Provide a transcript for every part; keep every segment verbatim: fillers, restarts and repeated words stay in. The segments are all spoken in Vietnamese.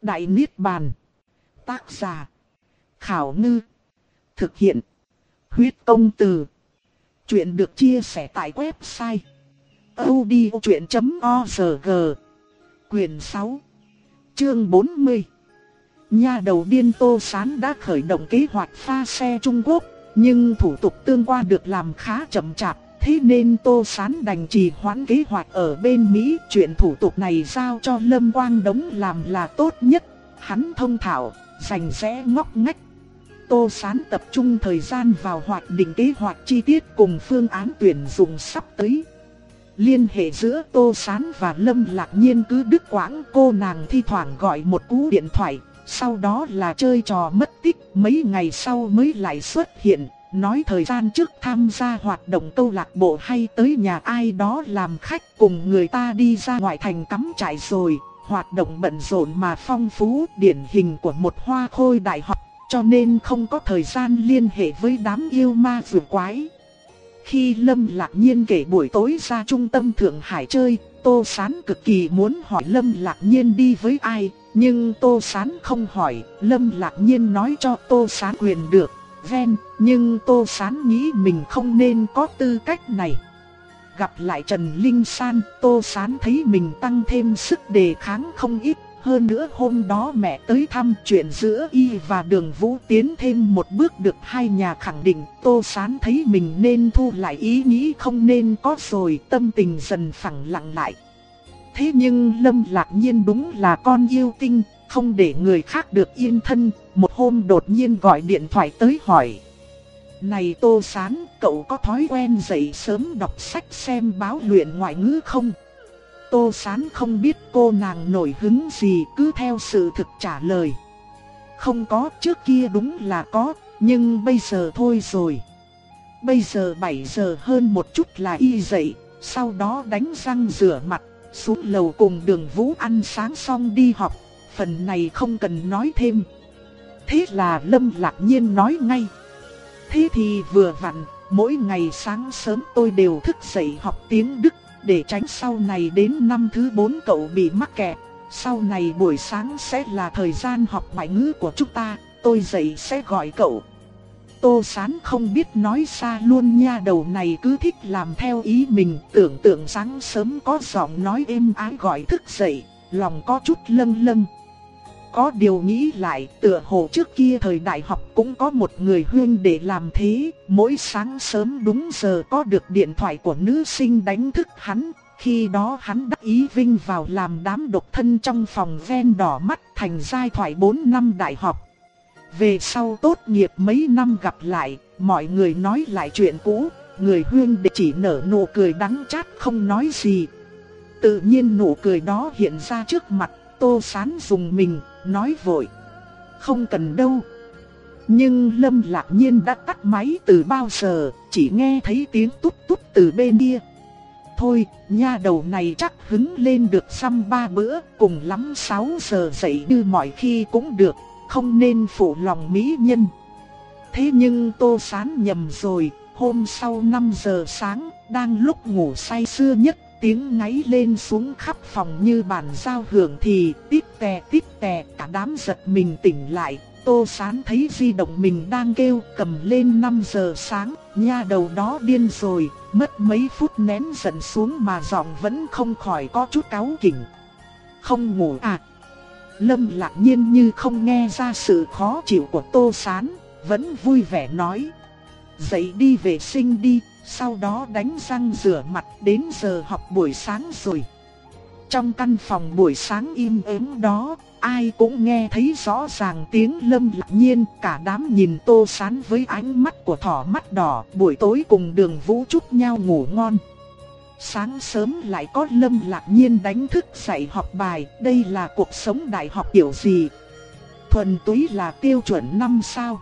Đại Niết Bàn. Tác giả. Khảo Ngư. Thực hiện. Huyết Công Từ. Chuyện được chia sẻ tại website audiochuyện chấm org. Quyền sáu. Chương bốn mươi. Nha đầu điên Tô Sán đã khởi động kế hoạch pha xe Trung Quốc, nhưng thủ tục tương quan được làm khá chậm chạp. Thế nên Tô Sán đành trì hoãn kế hoạch ở bên Mỹ. Chuyện thủ tục này giao cho Lâm Quang Đống làm là tốt nhất. Hắn thông thạo, rành rẽ ngóc ngách. Tô Sán tập trung thời gian vào hoạch định kế hoạch chi tiết cùng phương án tuyển dụng sắp tới. Liên hệ giữa Tô Sán và Lâm Lạc Nhiên cứ đứt quãng. Cô nàng thi thoảng gọi một cú điện thoại, sau đó là chơi trò mất tích. Mấy ngày sau mới lại xuất hiện, nói thời gian trước tham gia hoạt động câu lạc bộ hay tới nhà ai đó làm khách, cùng người ta đi ra ngoại thành cắm trại rồi. Hoạt động bận rộn mà phong phú, điển hình của một hoa khôi đại học, cho nên không có thời gian liên hệ với đám yêu ma vừa quái. Khi Lâm Lạc Nhiên kể buổi tối ra trung tâm Thượng Hải chơi, Tô Sán cực kỳ muốn hỏi Lâm Lạc Nhiên đi với ai, nhưng Tô Sán không hỏi. Lâm Lạc Nhiên nói cho Tô Sán quyền được, ven, nhưng Tô Sán nghĩ mình không nên có tư cách này. Gặp lại Trần Linh San, Tô Sán thấy mình tăng thêm sức đề kháng không ít. Hơn nữa hôm đó mẹ tới thăm, chuyện giữa y và Đường Vũ tiến thêm một bước được hai nhà khẳng định. Tô Sán thấy mình nên thu lại ý nghĩ không nên có rồi, tâm tình dần phẳng lặng lại. Thế nhưng Lâm Lạc Nhiên đúng là con yêu tinh, không để người khác được yên thân. Một hôm đột nhiên gọi điện thoại tới hỏi: "Này Tô Sán, cậu có thói quen dậy sớm đọc sách xem báo luyện ngoại ngữ không?" Tô Sán không biết cô nàng nổi hứng gì, cứ theo sự thực trả lời: "Không có, trước kia đúng là có, nhưng bây giờ thôi rồi." Bây giờ bảy giờ hơn một chút là y dậy, sau đó đánh răng rửa mặt, xuống lầu cùng Đường Vũ ăn sáng xong đi học. Phần này không cần nói thêm. Thế là Lâm Lạc Nhiên nói ngay: "Thế thì vừa vặn, mỗi ngày sáng sớm tôi đều thức dậy học tiếng Đức, để tránh sau này đến năm thứ bốn cậu bị mắc kẹt. Sau này buổi sáng sẽ là thời gian học ngoại ngữ của chúng ta, tôi dậy sẽ gọi cậu." Tô Sán không biết nói xa luôn, nha đầu này cứ thích làm theo ý mình. Tưởng tượng sáng sớm có giọng nói êm ái gọi thức dậy, lòng có chút lâng lâng. Có điều nghĩ lại, tựa hồ trước kia thời đại học cũng có một người huynh để làm thế. Mỗi sáng sớm đúng giờ có được điện thoại của nữ sinh đánh thức hắn. Khi đó hắn đắc ý vinh vào làm đám độc thân trong phòng ven đỏ mắt, thành giai thoại bốn năm đại học. Về sau tốt nghiệp mấy năm gặp lại, mọi người nói lại chuyện cũ. Người huynh để chỉ nở nụ cười đắng chát không nói gì. Tự nhiên nụ cười đó hiện ra trước mặt, Tô Sán dùng mình, nói vội: "Không cần đâu." Nhưng Lâm Lạc Nhiên đã tắt máy từ bao giờ, chỉ nghe thấy tiếng tút tút từ bên kia. Thôi, nha đầu này chắc hứng lên được xăm ba bữa, cùng lắm sáu giờ dậy như mọi khi cũng được, không nên phụ lòng mỹ nhân. Thế nhưng Tô Sán nhầm rồi, hôm sau năm giờ sáng, đang lúc ngủ say sưa nhất, tiếng ngáy lên xuống khắp phòng như bản giao hưởng thì tít tè tít tè, cả đám giật mình tỉnh lại. Tô Sán thấy di động mình đang kêu, cầm lên. Năm giờ sáng, nha đầu đó điên rồi, mất mấy phút nén giận xuống mà giọng vẫn không khỏi có chút cáu kỉnh: "Không ngủ à?" Lâm Lạc Nhiên như không nghe ra sự khó chịu của Tô Sán, vẫn vui vẻ nói: "Dậy đi vệ sinh đi, sau đó đánh răng rửa mặt, đến giờ học buổi sáng rồi." Trong căn phòng buổi sáng im ắng đó, ai cũng nghe thấy rõ ràng tiếng Lâm Lạc Nhiên. Cả đám nhìn Tô Sán với ánh mắt của thỏ mắt đỏ. Buổi tối cùng Đường Vũ chúc nhau ngủ ngon. Sáng sớm lại có Lâm Lạc Nhiên đánh thức dậy học bài. Đây là cuộc sống đại học kiểu gì? Thuần túy là tiêu chuẩn năm sao.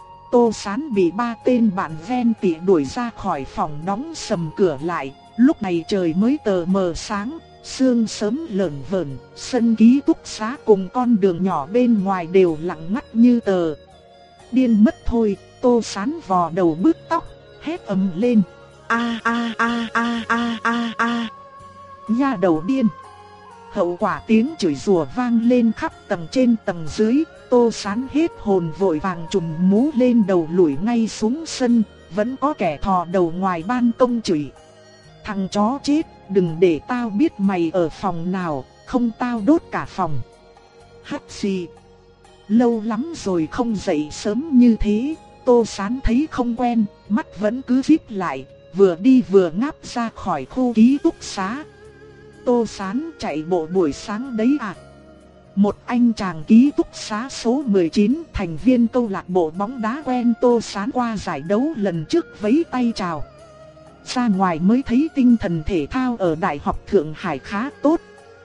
Tô Sán bị ba tên bạn ven tỉ đuổi ra khỏi phòng, đóng sầm cửa lại. Lúc này trời mới tờ mờ sáng, sương sớm lởn vởn, sân ký túc xá cùng con đường nhỏ bên ngoài đều lặng ngắt như tờ. Điên mất thôi, Tô Sán vò đầu bứt tóc, hét ầm lên: "A a a a a a a! Nha đầu điên! Hậu quả tiếng chửi rủa vang lên khắp tầng trên tầng dưới. Tô Sán hết hồn vội vàng trùm mũ lên đầu lủi ngay xuống sân. Vẫn có kẻ thò đầu ngoài ban công chửi: thằng chó chết, đừng để tao biết mày ở phòng nào, không tao đốt cả phòng. Hắt xì. Lâu lắm rồi không dậy sớm như thế. Tô Sán thấy không quen, mắt vẫn cứ híp lại, vừa đi vừa ngáp ra khỏi khu ký túc xá. Tô Sán chạy bộ buổi sáng đấy à? Một anh chàng ký túc xá số mười chín, thành viên câu lạc bộ bóng đá quen Tô Sán qua giải đấu lần trước vẫy tay chào. Ra ngoài mới thấy tinh thần thể thao ở Đại học Thượng Hải khá tốt.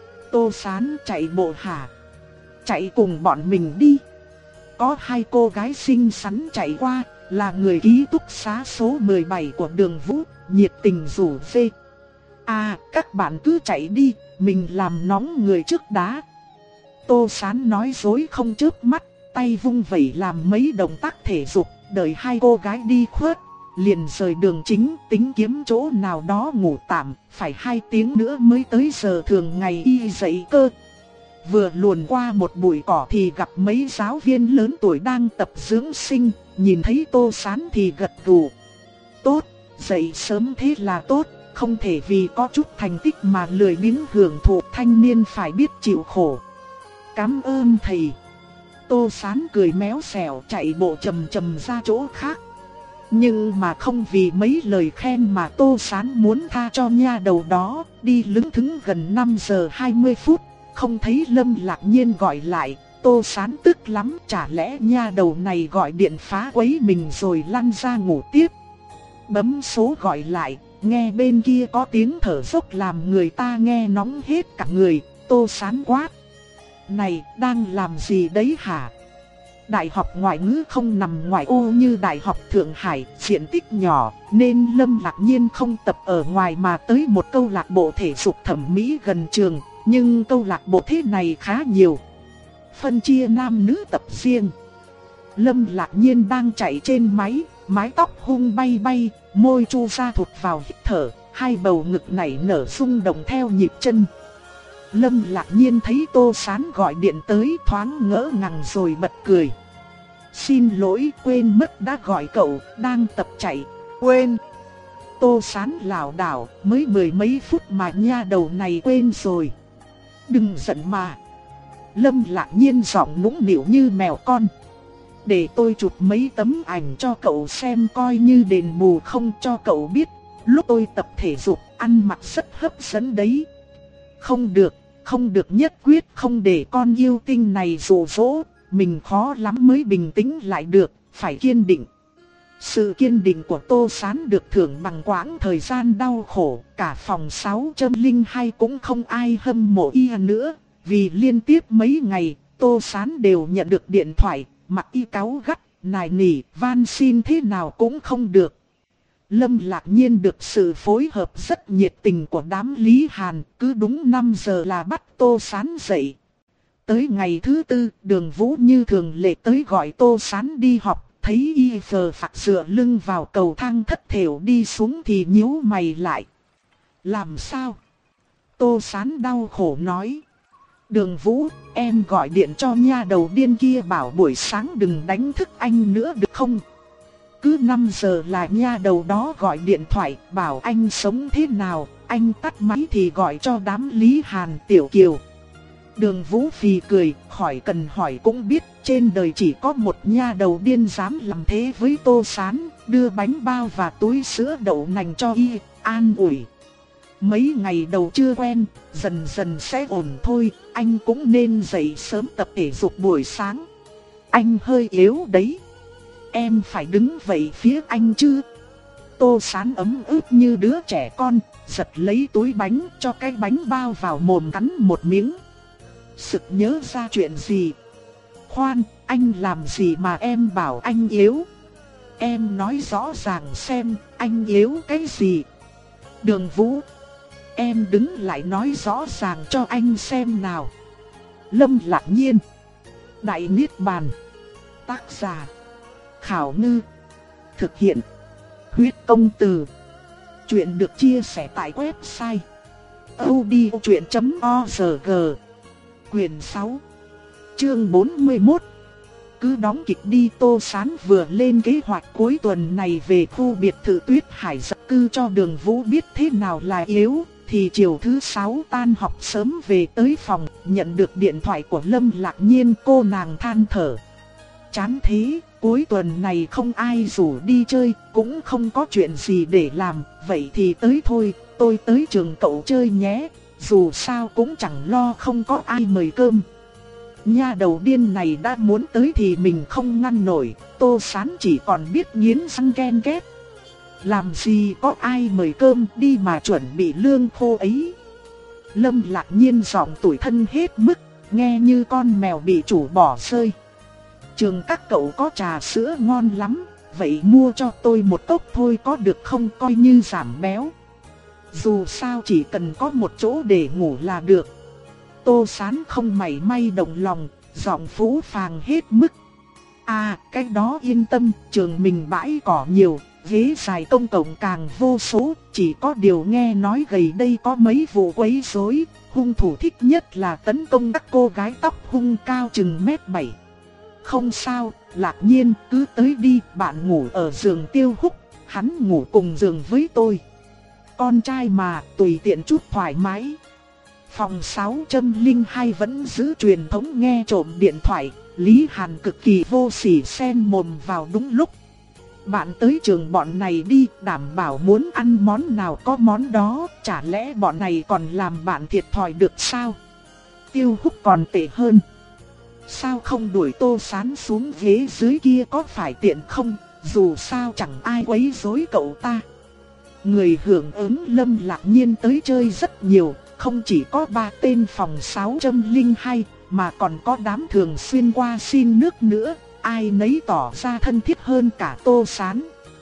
Tô Sán chạy bộ hả? Chạy cùng bọn mình đi. Có hai cô gái xinh xắn chạy qua, là người ký túc xá số mười bảy của Đường Vũ, nhiệt tình rủ rê. À, các bạn cứ chạy đi, mình làm nóng người trước đá. Tô Sán nói dối không chớp mắt, tay vung vẩy làm mấy động tác thể dục, đợi hai cô gái đi khuất, liền rời đường chính tính kiếm chỗ nào đó ngủ tạm, phải hai tiếng nữa mới tới giờ thường ngày y dậy cơ. Vừa luồn qua một bụi cỏ thì gặp mấy giáo viên lớn tuổi đang tập dưỡng sinh, nhìn thấy Tô Sán thì gật gù. Tốt, dậy sớm thế là tốt, không thể vì có chút thành tích mà lười biếng hưởng thụ, thanh niên phải biết chịu khổ. Cảm ơn thầy. Tô Sán cười méo xẻo chạy bộ chầm chầm ra chỗ khác. Nhưng mà không vì mấy lời khen mà Tô Sán muốn tha cho nha đầu đó, đi lững thững gần năm giờ hai mươi phút, không thấy Lâm Lạc Nhiên gọi lại. Tô Sán tức lắm, chả lẽ nha đầu này gọi điện phá quấy mình rồi lăn ra ngủ tiếp. Bấm số gọi lại, nghe bên kia có tiếng thở dốc làm người ta nghe nóng hết cả người. Tô Sán quát: này, đang làm gì đấy hả? Đại học ngoại ngữ không nằm ngoài ô như Đại học Thượng Hải, diện tích nhỏ, nên Lâm Lạc Nhiên không tập ở ngoài mà tới một câu lạc bộ thể dục thẩm mỹ gần trường. Nhưng câu lạc bộ thế này khá nhiều, phân chia nam nữ tập riêng. Lâm Lạc Nhiên đang chạy trên máy, mái tóc hung bay bay, môi chu ra thụt vào hít thở, hai bầu ngực nảy nở rung động theo nhịp chân. Lâm Lạc Nhiên thấy Tô Sán gọi điện tới thoáng ngỡ ngàng rồi bật cười. Xin lỗi, quên mất đã gọi cậu, đang tập chạy, quên. Tô Sán lảo đảo, mới mười mấy phút mà nha đầu này quên rồi. Đừng giận mà. Lâm Lạc Nhiên giọng nũng nịu như mèo con. Để tôi chụp mấy tấm ảnh cho cậu xem coi như đền bù không cho cậu biết. Lúc tôi tập thể dục, ăn mặc rất hấp dẫn đấy. Không được, không được, nhất quyết không để con yêu tinh này dụ dỗ. Mình khó lắm mới bình tĩnh lại được, phải kiên định. Sự kiên định của Tô Sán được thưởng bằng quãng thời gian đau khổ. Cả phòng sáu không hai cũng không ai hâm mộ y nữa. Vì liên tiếp mấy ngày, Tô Sán đều nhận được điện thoại, mặt y cáu gắt, nài nỉ, van xin thế nào cũng không được. Lâm Lạc Nhiên được sự phối hợp rất nhiệt tình của đám Lý Hàn, cứ đúng năm giờ là bắt Tô Sán dậy. Tới ngày thứ tư, Đường Vũ như thường lệ tới gọi Tô Sán đi học, thấy y phờ phạc dựa lưng vào cầu thang thất thểu đi xuống thì nhíu mày lại. Làm sao? Tô Sán đau khổ nói. Đường Vũ, em gọi điện cho nha đầu điên kia bảo buổi sáng đừng đánh thức anh nữa được không? Cứ năm giờ là nha đầu đó gọi điện thoại bảo anh sống thế nào, anh tắt máy thì gọi cho đám Lý Hàn, Tiểu Kiều. Đường Vũ phì cười, khỏi cần hỏi cũng biết trên đời chỉ có một nha đầu điên dám làm thế với Tô Sán, đưa bánh bao và túi sữa đậu nành cho y, an ủi. Mấy ngày đầu chưa quen, dần dần sẽ ổn thôi, anh cũng nên dậy sớm tập thể dục buổi sáng. Anh hơi yếu đấy. Em phải đứng vậy phía anh chứ. Tô Sán ấm ức như đứa trẻ con, giật lấy túi bánh cho cái bánh bao vào mồm cắn một miếng. Sực nhớ ra chuyện gì. Khoan, anh làm gì mà em bảo anh yếu? Em nói rõ ràng xem, anh yếu cái gì? Đường Vũ, em đứng lại nói rõ ràng cho anh xem nào. Lâm Lạc Nhiên. Đại Niết Bàn. Tác giả Khảo Ngư. Thực hiện Huyết Công Từ. Chuyện được chia sẻ tại website audio chấm org. Quyền sáu, chương bốn mươi mốt. Cứ đóng kịch đi. Tô Sán vừa lên kế hoạch cuối tuần này về khu biệt thự Tuyết Hải dập cư cho Đường Vũ biết thế nào là yếu, thì chiều thứ sáu tan học sớm về tới phòng, nhận được điện thoại của Lâm Lạc Nhiên. Cô nàng than thở: chán thế, cuối tuần này không ai rủ đi chơi, cũng không có chuyện gì để làm, vậy thì tới thôi, tôi tới trường cậu chơi nhé, dù sao cũng chẳng lo không có ai mời cơm. Nha đầu điên này đã muốn tới thì mình không ngăn nổi. Tô Sán chỉ còn biết nghiến răng ken két. Làm gì có ai mời cơm, đi mà chuẩn bị lương khô ấy. Lâm Lạc Nhiên giọng tủi thân hết mức, nghe như con mèo bị chủ bỏ rơi. Trường các cậu có trà sữa ngon lắm, vậy mua cho tôi một cốc thôi có được không, coi như giảm béo. Dù sao chỉ cần có một chỗ để ngủ là được. Tô Sán không mảy may động lòng, giọng phũ phàng hết mức. À, cái đó yên tâm, trường mình bãi cỏ nhiều, ghế dài công cộng càng vô số, chỉ có điều nghe nói gần đây có mấy vụ quấy rối, hung thủ thích nhất là tấn công các cô gái tóc hung cao chừng mét bảy. Không sao, Lạc Nhiên, cứ tới đi, bạn ngủ ở giường Tiêu Húc, hắn ngủ cùng giường với tôi. Con trai mà, tùy tiện chút thoải mái. Phòng sáu không hai vẫn giữ truyền thống nghe trộm điện thoại, Lý Hàn cực kỳ vô sỉ xen mồm vào đúng lúc. Bạn tới trường bọn này đi, đảm bảo muốn ăn món nào có món đó, chả lẽ bọn này còn làm bạn thiệt thòi được sao? Tiêu Húc còn tệ hơn. Sao không đuổi Tô Sán xuống ghế dưới kia có phải tiện không, dù sao chẳng ai quấy rối cậu ta. Người hưởng ứng Lâm Lạc Nhiên tới chơi rất nhiều, không chỉ có ba tên phòng sáu không hai, mà còn có đám thường xuyên qua xin nước nữa, ai nấy tỏ ra thân thiết hơn cả Tô Sán.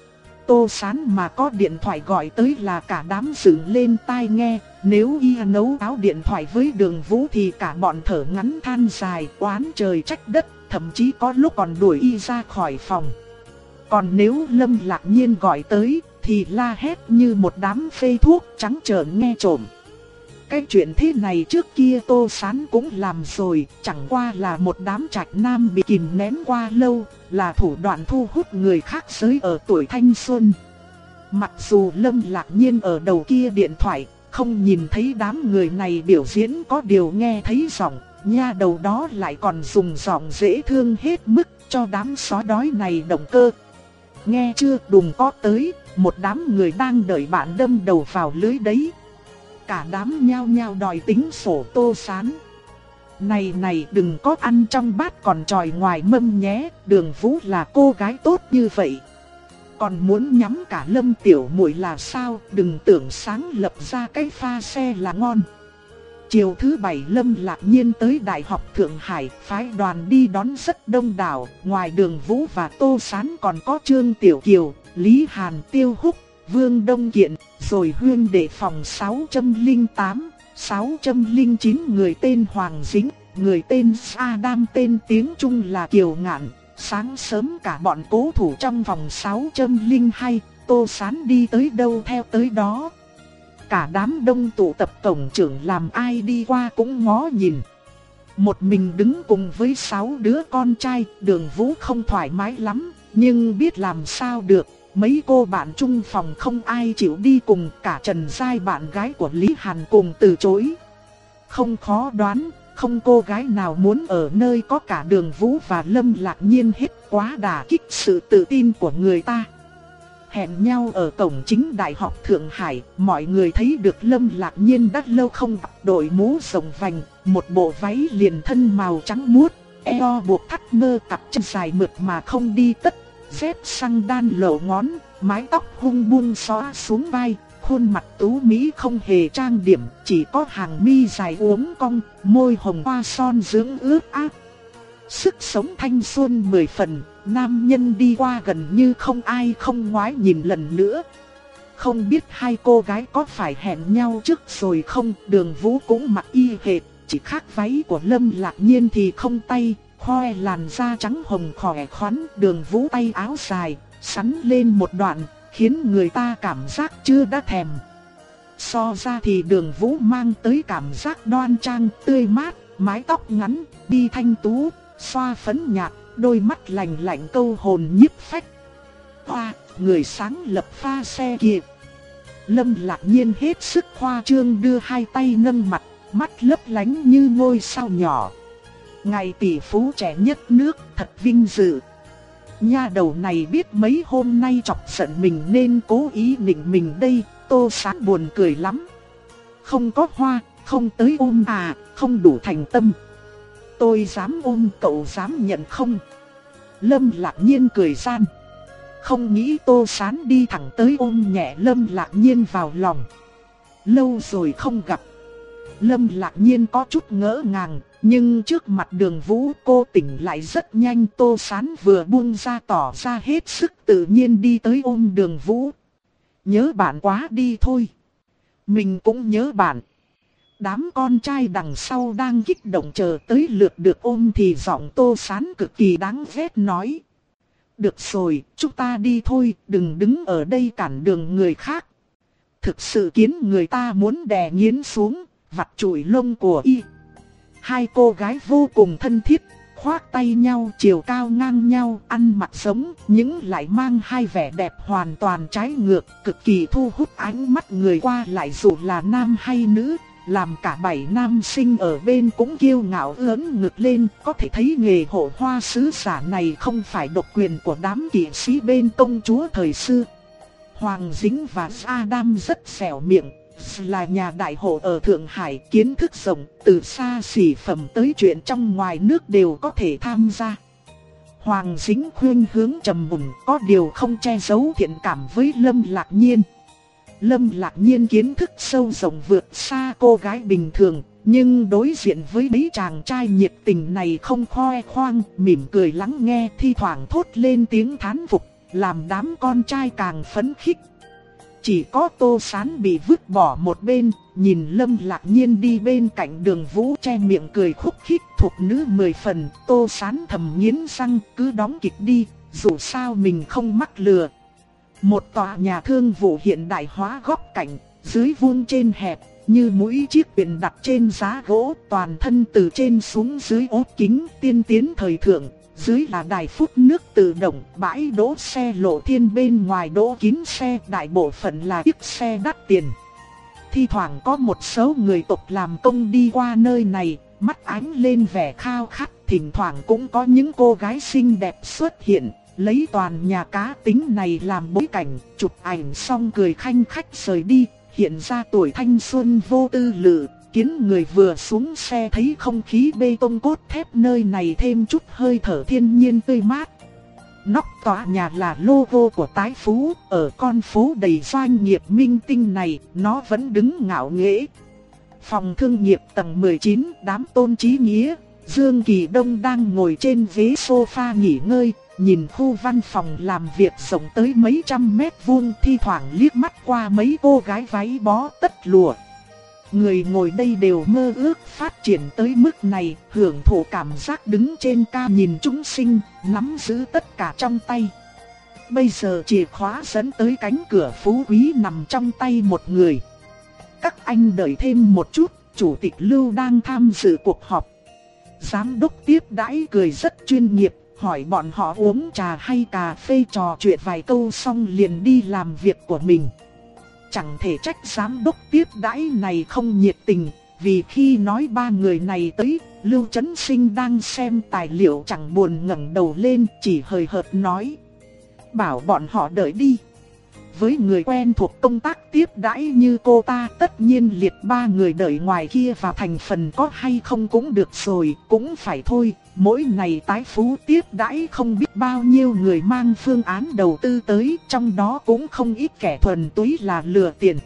Tô Sán mà có điện thoại gọi tới là cả đám dựng lên tai nghe, nếu y nấu áo điện thoại với Đường Vũ thì cả bọn thở ngắn than dài, oán trời trách đất, thậm chí có lúc còn đuổi y ra khỏi phòng. Còn nếu Lâm Lạc Nhiên gọi tới thì la hét như một đám phê thuốc trắng trợn nghe trộm. Cái chuyện thế này trước kia Tô Sán cũng làm rồi, chẳng qua là một đám trạch nam bị kìm nén qua lâu, là thủ đoạn thu hút người khác giới ở tuổi thanh xuân. Mặc dù Lâm Lạc Nhiên ở đầu kia điện thoại, không nhìn thấy đám người này biểu diễn, có điều nghe thấy giọng, nha đầu đó lại còn dùng giọng dễ thương hết mức cho đám sói đói này động cơ. Nghe chưa, đùng có tới, một đám người đang đợi bạn đâm đầu vào lưới đấy. Cả đám nhao nhao đòi tính sổ Tô Sán. Này này, đừng có ăn trong bát còn tròi ngoài mâm nhé, Đường Vũ là cô gái tốt như vậy, còn muốn nhắm cả Lâm tiểu muội là sao, đừng tưởng sáng lập ra cái pha xe là ngon. Chiều thứ bảy Lâm Lạc Nhiên tới Đại học Thượng Hải, phái đoàn đi đón rất đông đảo, ngoài Đường Vũ và Tô Sán còn có Trương Tiểu Kiều, Lý Hàn, Tiêu Húc, Vương Đông Kiện, rồi huyên đệ phòng sáu không tám, sáu không chín người tên Hoàng Dính, người tên Adam, tên tiếng Trung là Kiều Ngạn. Sáng sớm cả bọn cố thủ trong vòng sáu không hai, Tô Sán đi tới đâu theo tới đó. Cả đám đông tụ tập, tổng trưởng làm ai đi qua cũng ngó nhìn. Một mình đứng cùng với sáu đứa con trai, Đường Vũ không thoải mái lắm, nhưng biết làm sao được. Mấy cô bạn chung phòng không ai chịu đi cùng, cả Trần Giai bạn gái của Lý Hàn cùng từ chối. Không khó đoán, không cô gái nào muốn ở nơi có cả Đường Vũ và Lâm Lạc Nhiên hết, quá đả kích sự tự tin của người ta. Hẹn nhau ở cổng chính Đại học Thượng Hải, mọi người thấy được Lâm Lạc Nhiên đã lâu không gặp, đội mũ rộng vành, một bộ váy liền thân màu trắng muốt, eo buộc thắt nơ, cặp chân dài mượt mà không đi tất, dép xăng đan lộ ngón, mái tóc hung buông xõa xuống vai, khuôn mặt tú mỹ không hề trang điểm, chỉ có hàng mi dài uốn cong, môi hồng hoa son dưỡng ướt át. Sức sống thanh xuân mười phần, nam nhân đi qua gần như không ai không ngoái nhìn lần nữa. Không biết hai cô gái có phải hẹn nhau trước rồi không, Đường Vũ cũng mặc y hệt, chỉ khác váy của Lâm Lạc Nhiên thì không tay, khoe làn da trắng hồng khỏe khoắn. Đường Vũ tay áo dài, sắn lên một đoạn, khiến người ta cảm giác chưa đã thèm. So ra thì Đường Vũ mang tới cảm giác đoan trang, tươi mát, mái tóc ngắn, đi thanh tú, xoa phấn nhạt, đôi mắt lạnh lạnh câu hồn nhiếp phách. Hoa, người sáng lập pha xe kia. Lâm Lạc Nhiên hết sức khoa trương đưa hai tay nâng mặt, mắt lấp lánh như ngôi sao nhỏ. Ngài tỷ phú trẻ nhất nước, thật vinh dự. Nha đầu này biết mấy hôm nay chọc giận mình nên cố ý nịnh mình đây. Tô Sán buồn cười lắm. Không có hoa, không tới ôm à, không đủ thành tâm. Tôi dám ôm, cậu dám nhận không? Lâm Lạc Nhiên cười gian. Không nghĩ Tô Sán đi thẳng tới ôm nhẹ Lâm Lạc Nhiên vào lòng. Lâu rồi không gặp. Lâm Lạc Nhiên có chút ngỡ ngàng, nhưng trước mặt Đường Vũ cô tỉnh lại rất nhanh. Tô Sán vừa buông ra tỏ ra hết sức tự nhiên đi tới ôm Đường Vũ. Nhớ bạn quá đi thôi. Mình cũng nhớ bạn. Đám con trai đằng sau đang kích động chờ tới lượt được ôm thì giọng Tô Sán cực kỳ đáng ghét nói. Được rồi, chúng ta đi thôi, đừng đứng ở đây cản đường người khác. Thực sự khiến người ta muốn đè nghiến xuống, vặt chùi lông của y. Hai cô gái vô cùng thân thiết, khoác tay nhau, chiều cao ngang nhau, ăn mặc giống, nhưng lại mang hai vẻ đẹp hoàn toàn trái ngược, cực kỳ thu hút ánh mắt người qua lại dù là nam hay nữ. Làm cả bảy nam sinh ở bên cũng kiêu ngạo ưỡn ngực lên, có thể thấy nghề hộ hoa sứ giả này không phải độc quyền của đám kỵ sĩ bên công chúa thời xưa. Hoàng Dính và Adam rất xẻo miệng, là nhà đại hộ ở Thượng Hải, kiến thức rộng, từ xa xỉ phẩm tới chuyện trong ngoài nước đều có thể tham gia. Hoàng Dính khuyên hướng trầm mùn, có điều không che giấu thiện cảm với Lâm Lạc Nhiên. Lâm Lạc Nhiên kiến thức sâu rộng vượt xa cô gái bình thường, nhưng đối diện với mấy chàng trai nhiệt tình này không khoe khoang, mỉm cười lắng nghe, thi thoảng thốt lên tiếng thán phục, làm đám con trai càng phấn khích. Chỉ có Tô Sán bị vứt bỏ một bên, nhìn Lâm Lạc Nhiên đi bên cạnh Đường Vũ che miệng cười khúc khích thuộc nữ mười phần. Tô Sán thầm nghiến răng, cứ đóng kịch đi, dù sao mình không mắc lừa. Một tòa nhà thương vụ hiện đại hóa góc cạnh, dưới vuông trên hẹp, như mũi chiếc thuyền đặt trên giá gỗ, toàn thân từ trên xuống dưới ốp kính, tiên tiến thời thượng. Dưới là đài phút nước tự động, bãi đỗ xe lộ thiên bên ngoài đỗ kín xe, đại bộ phận là chiếc xe đắt tiền. Thi thoảng có một số người tộc làm công đi qua nơi này, mắt ánh lên vẻ khao khát, thỉnh thoảng cũng có những cô gái xinh đẹp xuất hiện, lấy toàn nhà cá tính này làm bối cảnh, chụp ảnh xong cười khanh khách rời đi, hiện ra tuổi thanh xuân vô tư lự. Khiến người vừa xuống xe thấy không khí bê tông cốt thép nơi này thêm chút hơi thở thiên nhiên tươi mát. Nóc tòa nhà là logo của Tái Phú, ở con phố đầy doanh nghiệp minh tinh này, nó vẫn đứng ngạo nghễ. Phòng thương nghiệp tầng mười chín, đám Tôn Chí Nghĩa, Dương Kỳ Đông đang ngồi trên ghế sofa nghỉ ngơi, nhìn khu văn phòng làm việc rộng tới mấy trăm mét vuông, thi thoảng liếc mắt qua mấy cô gái váy bó tất lụa. Người ngồi đây đều mơ ước phát triển tới mức này, hưởng thụ cảm giác đứng trên cao nhìn chúng sinh, nắm giữ tất cả trong tay. Bây giờ chìa khóa dẫn tới cánh cửa phú quý nằm trong tay một người. Các anh đợi thêm một chút, Chủ tịch Lưu đang tham dự cuộc họp. Giám đốc tiếp đãi cười rất chuyên nghiệp, hỏi bọn họ uống trà hay cà phê, trò chuyện vài câu xong liền đi làm việc của mình. Chẳng thể trách giám đốc tiếp đãi này không nhiệt tình, vì khi nói ba người này tới, Lưu Chấn Sinh đang xem tài liệu chẳng buồn ngẩng đầu lên, chỉ hời hợt nói. Bảo bọn họ đợi đi. Với người quen thuộc công tác tiếp đãi như cô ta, tất nhiên liệt ba người đợi ngoài kia vào thành phần có hay không cũng được rồi, cũng phải thôi. Mỗi ngày Tái Phú tiếp đãi không biết bao nhiêu người mang phương án đầu tư tới, trong đó cũng không ít kẻ thuần túy là lừa tiền.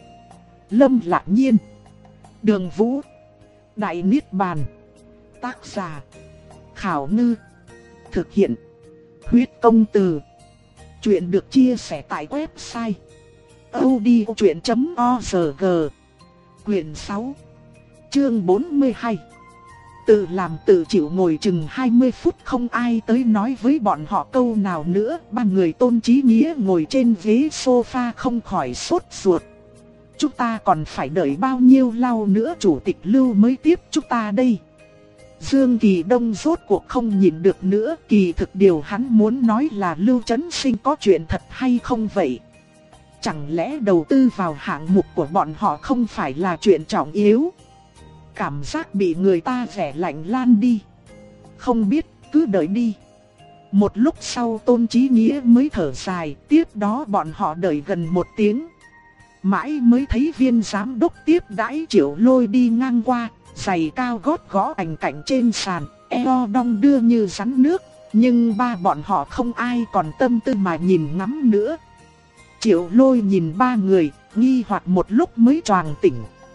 Lâm Lạc Nhiên, Đường Vũ, Đại Niết Bàn. Tác giả Khảo Ngư. Thực hiện Huyết Công Từ. Chuyện được chia sẻ tại website audiochuyện chấm org. Quyển sáu, chương bốn mươi hai. Tự làm tự chịu. Ngồi chừng hai mươi phút không ai tới nói với bọn họ câu nào nữa. Ba người Tôn Chí Nghĩa ngồi trên ghế sofa không khỏi sốt ruột. chúng ta còn phải đợi bao nhiêu lâu nữa chủ tịch Lưu mới tiếp chúng ta đây? Dương Kỳ Đông rốt cuộc không nhịn được nữa, kỳ thực điều hắn muốn nói là Lưu Chấn Sinh có chuyện thật hay không vậy? Chẳng lẽ đầu tư vào hạng mục của bọn họ không phải là chuyện trọng yếu? Cảm giác bị người ta vẻ lạnh lan đi. Không biết, cứ đợi đi. Một lúc sau Tôn Chí Nghĩa mới thở dài, tiếp đó bọn họ đợi gần một tiếng. Mãi mới thấy viên giám đốc tiếp đãi Triệu Lôi đi ngang qua, giày cao gót gõ ảnh cạnh trên sàn, eo đong đưa như rắn nước, nhưng ba bọn họ không ai còn tâm tư mà nhìn ngắm nữa. Triệu Lôi nhìn ba người, nghi hoặc một lúc mới choàng tỉnh.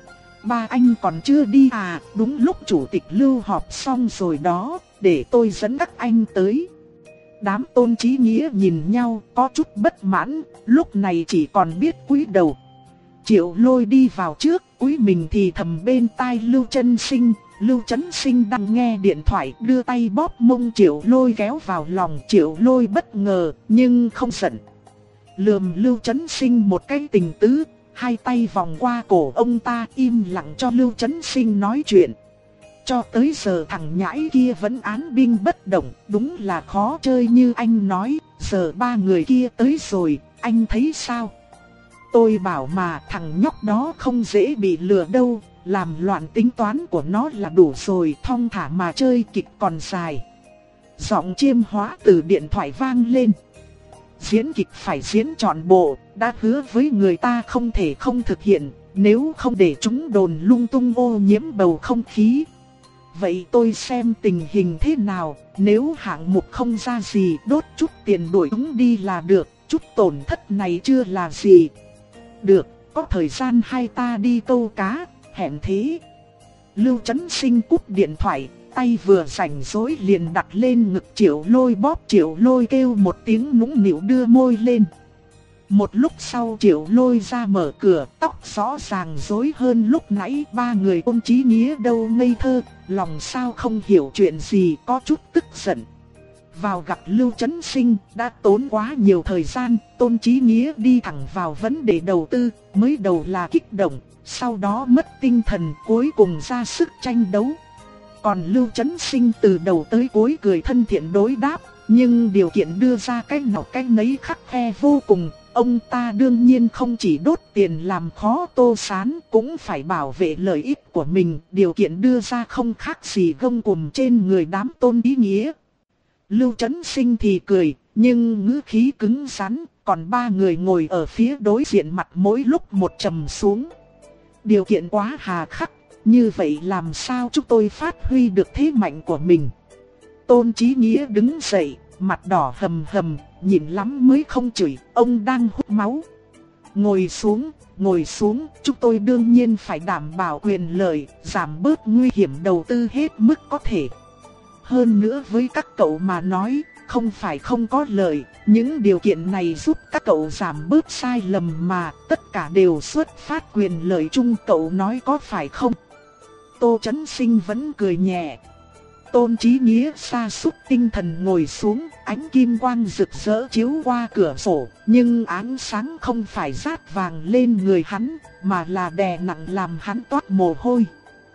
Ba anh còn chưa đi à? Đúng lúc chủ tịch Lưu họp xong rồi đó, để tôi dẫn các anh tới. Đám Tôn Chí Nghĩa nhìn nhau có chút bất mãn, lúc này chỉ còn biết cúi đầu. Triệu Lôi đi vào trước, cúi mình thì thầm bên tai Lưu Chấn Sinh. Lưu Chấn Sinh đang nghe điện thoại, đưa tay bóp mông Triệu Lôi kéo vào lòng. Triệu Lôi bất ngờ nhưng không giận, lườm Lưu Chấn Sinh một cái tình tứ, hai tay vòng qua cổ ông ta, im lặng cho Lưu Chấn Sinh nói chuyện. Cho tới giờ thằng nhãi kia vẫn án binh bất động, đúng là khó chơi như anh nói. Giờ ba người kia tới rồi, anh thấy sao? Tôi bảo mà thằng nhóc đó không dễ bị lừa đâu, làm loạn tính toán của nó là đủ rồi, thong thả mà chơi kịch còn dài. Giọng chiêm hóa từ điện thoại vang lên. Diễn kịch phải diễn trọn bộ, đã hứa với người ta không thể không thực hiện, nếu không để chúng đồn lung tung ô nhiễm bầu không khí. Vậy tôi xem tình hình thế nào, nếu hạng mục không ra gì, đốt chút tiền đuổi chúng đi là được, chút tổn thất này chưa là gì. Được, có thời gian hai ta đi câu cá, hẹn thế. Lưu Chấn Sinh cúp điện thoại, tay vừa rảnh rỗi liền đặt lên ngực Triệu Lôi bóp. Triệu Lôi kêu một tiếng nũng nịu đưa môi lên. Một lúc sau Triệu Lôi ra mở cửa, tóc rõ ràng rối hơn lúc nãy. Ba người Tôn Chí Nghĩa đâu ngây thơ, lòng sao không hiểu chuyện gì, có chút tức giận. Vào gặp Lưu Chấn Sinh đã tốn quá nhiều thời gian, Tôn Chí Nghĩa đi thẳng vào vấn đề đầu tư, mới đầu là kích động, sau đó mất tinh thần, cuối cùng ra sức tranh đấu. Còn Lưu Chấn Sinh từ đầu tới cuối cười thân thiện đối đáp, nhưng điều kiện đưa ra cái nào cái nấy khắt khe vô cùng. Ông ta đương nhiên không chỉ đốt tiền làm khó Tô Sán, cũng phải bảo vệ lợi ích của mình. Điều kiện đưa ra không khác gì gông cùm trên người đám Tôn Chí Nghĩa. Lưu Chấn Sinh thì cười, nhưng ngữ khí cứng rắn, còn ba người ngồi ở phía đối diện mặt mỗi lúc một trầm xuống. Điều kiện quá hà khắc, như vậy làm sao chúng tôi phát huy được thế mạnh của mình? Tôn Chí Nghĩa đứng dậy, mặt đỏ hầm hầm, nhìn lắm mới không chửi, ông đang hút máu. Ngồi xuống, ngồi xuống, chúng tôi đương nhiên phải đảm bảo quyền lợi, giảm bớt nguy hiểm đầu tư hết mức có thể. Hơn nữa với các cậu mà nói, không phải không có lợi, những điều kiện này giúp các cậu giảm bớt sai lầm mà, tất cả đều xuất phát quyền lợi chung, cậu nói có phải không? Tô Chấn Sinh vẫn cười nhẹ. Tôn Chí Nghĩa sa sút tinh thần ngồi xuống, ánh kim quang rực rỡ chiếu qua cửa sổ, nhưng ánh sáng không phải rát vàng lên người hắn, mà là đè nặng làm hắn toát mồ hôi.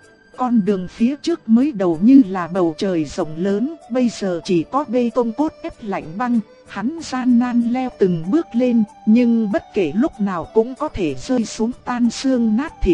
Con đường phía trước mới đầu như là bầu trời rộng lớn, bây giờ chỉ có bê tông cốt ép lạnh băng, hắn gian nan leo từng bước lên, nhưng bất kể lúc nào cũng có thể rơi xuống tan xương nát thịt.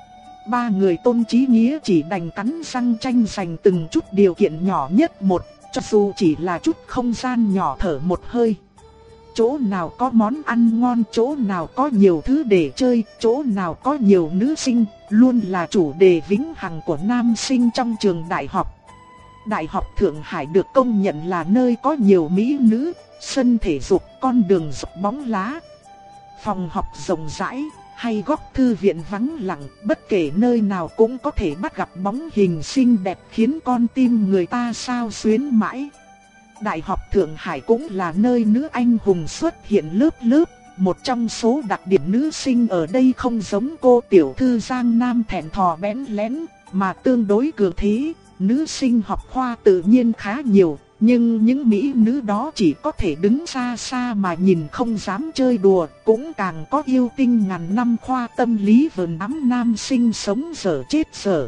Ba người Tôn Chí Nghĩa chỉ đành cắn răng tranh giành từng chút điều kiện nhỏ nhất một, cho dù chỉ là chút không gian nhỏ thở một hơi. Chỗ nào có món ăn ngon, chỗ nào có nhiều thứ để chơi, chỗ nào có nhiều nữ sinh, luôn là chủ đề vĩnh hằng của nam sinh trong trường đại học. Đại học Thượng Hải được công nhận là nơi có nhiều mỹ nữ, sân thể dục, con đường dọc bóng lá, phòng học rộng rãi, hay góc thư viện vắng lặng, bất kể nơi nào cũng có thể bắt gặp bóng hình xinh đẹp khiến con tim người ta xao xuyến mãi. Đại học Thượng Hải cũng là nơi nữ anh hùng xuất hiện lớp lớp, một trong số đặc điểm nữ sinh ở đây không giống cô tiểu thư Giang Nam thẹn thò bén lén, mà tương đối cường thế, nữ sinh học khoa tự nhiên khá nhiều, Nhưng những mỹ nữ đó chỉ có thể đứng xa xa mà nhìn, không dám chơi đùa. Cũng càng có yêu tinh ngàn năm khoa tâm lý vờn ám nam sinh sống dở chết dở.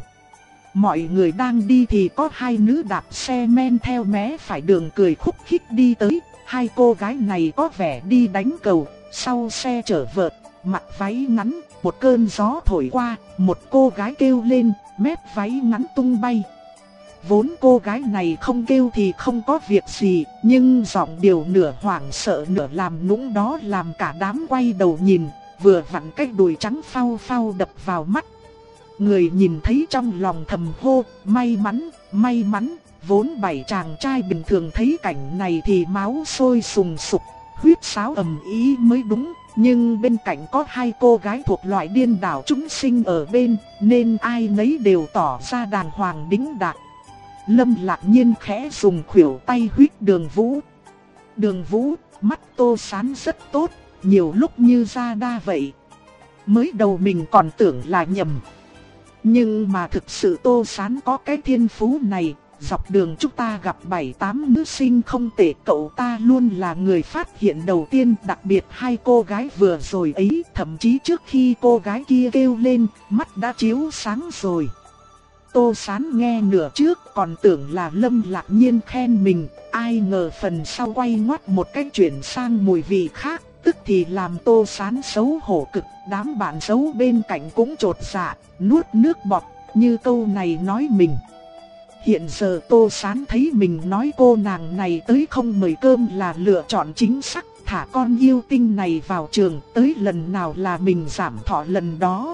Mọi người đang đi thì có hai nữ đạp xe men theo mé phải đường cười khúc khích đi tới. Hai cô gái này có vẻ đi đánh cầu, sau xe chở vợt, mặc váy ngắn. Một cơn gió thổi qua, một cô gái kêu lên, mép váy ngắn tung bay. Vốn cô gái này không kêu thì không có việc gì, nhưng giọng điệu nửa hoảng sợ nửa làm nũng đó làm cả đám quay đầu nhìn, vừa vặn cái đùi trắng phau phau đập vào mắt. Người nhìn thấy trong lòng thầm hô, may mắn, may mắn, vốn bảy chàng trai bình thường thấy cảnh này thì máu sôi sùng sục, huyết sáo ầm ĩ mới đúng. Nhưng bên cạnh có hai cô gái thuộc loại điên đảo chúng sinh ở bên, nên ai nấy đều tỏ ra đàng hoàng đĩnh đạc. Lâm Lạc Nhiên khẽ dùng khuỷu tay huýt Đường Vũ. Đường Vũ, mắt Tô Sán rất tốt, nhiều lúc như ra đa vậy. Mới đầu mình còn tưởng là nhầm. Nhưng mà thực sự Tô Sán có cái thiên phú này. Dọc đường chúng ta gặp bảy tám nữ sinh không tệ, cậu ta luôn là người phát hiện đầu tiên. Đặc biệt hai cô gái vừa rồi ấy, thậm chí trước khi cô gái kia kêu lên, mắt đã chiếu sáng rồi. Tô Sán nghe nửa trước còn tưởng là Lâm Lạc Nhiên khen mình, ai ngờ phần sau quay ngoắt một cách chuyển sang mùi vị khác, tức thì làm Tô Sán xấu hổ cực. Đám bạn xấu bên cạnh cũng chột dạ, nuốt nước bọt, như câu này nói mình. Hiện giờ Tô Sán thấy mình nói cô nàng này tới không mời cơm là lựa chọn chính xác, thả con yêu tinh này vào trường, tới lần nào là mình giảm thọ lần đó.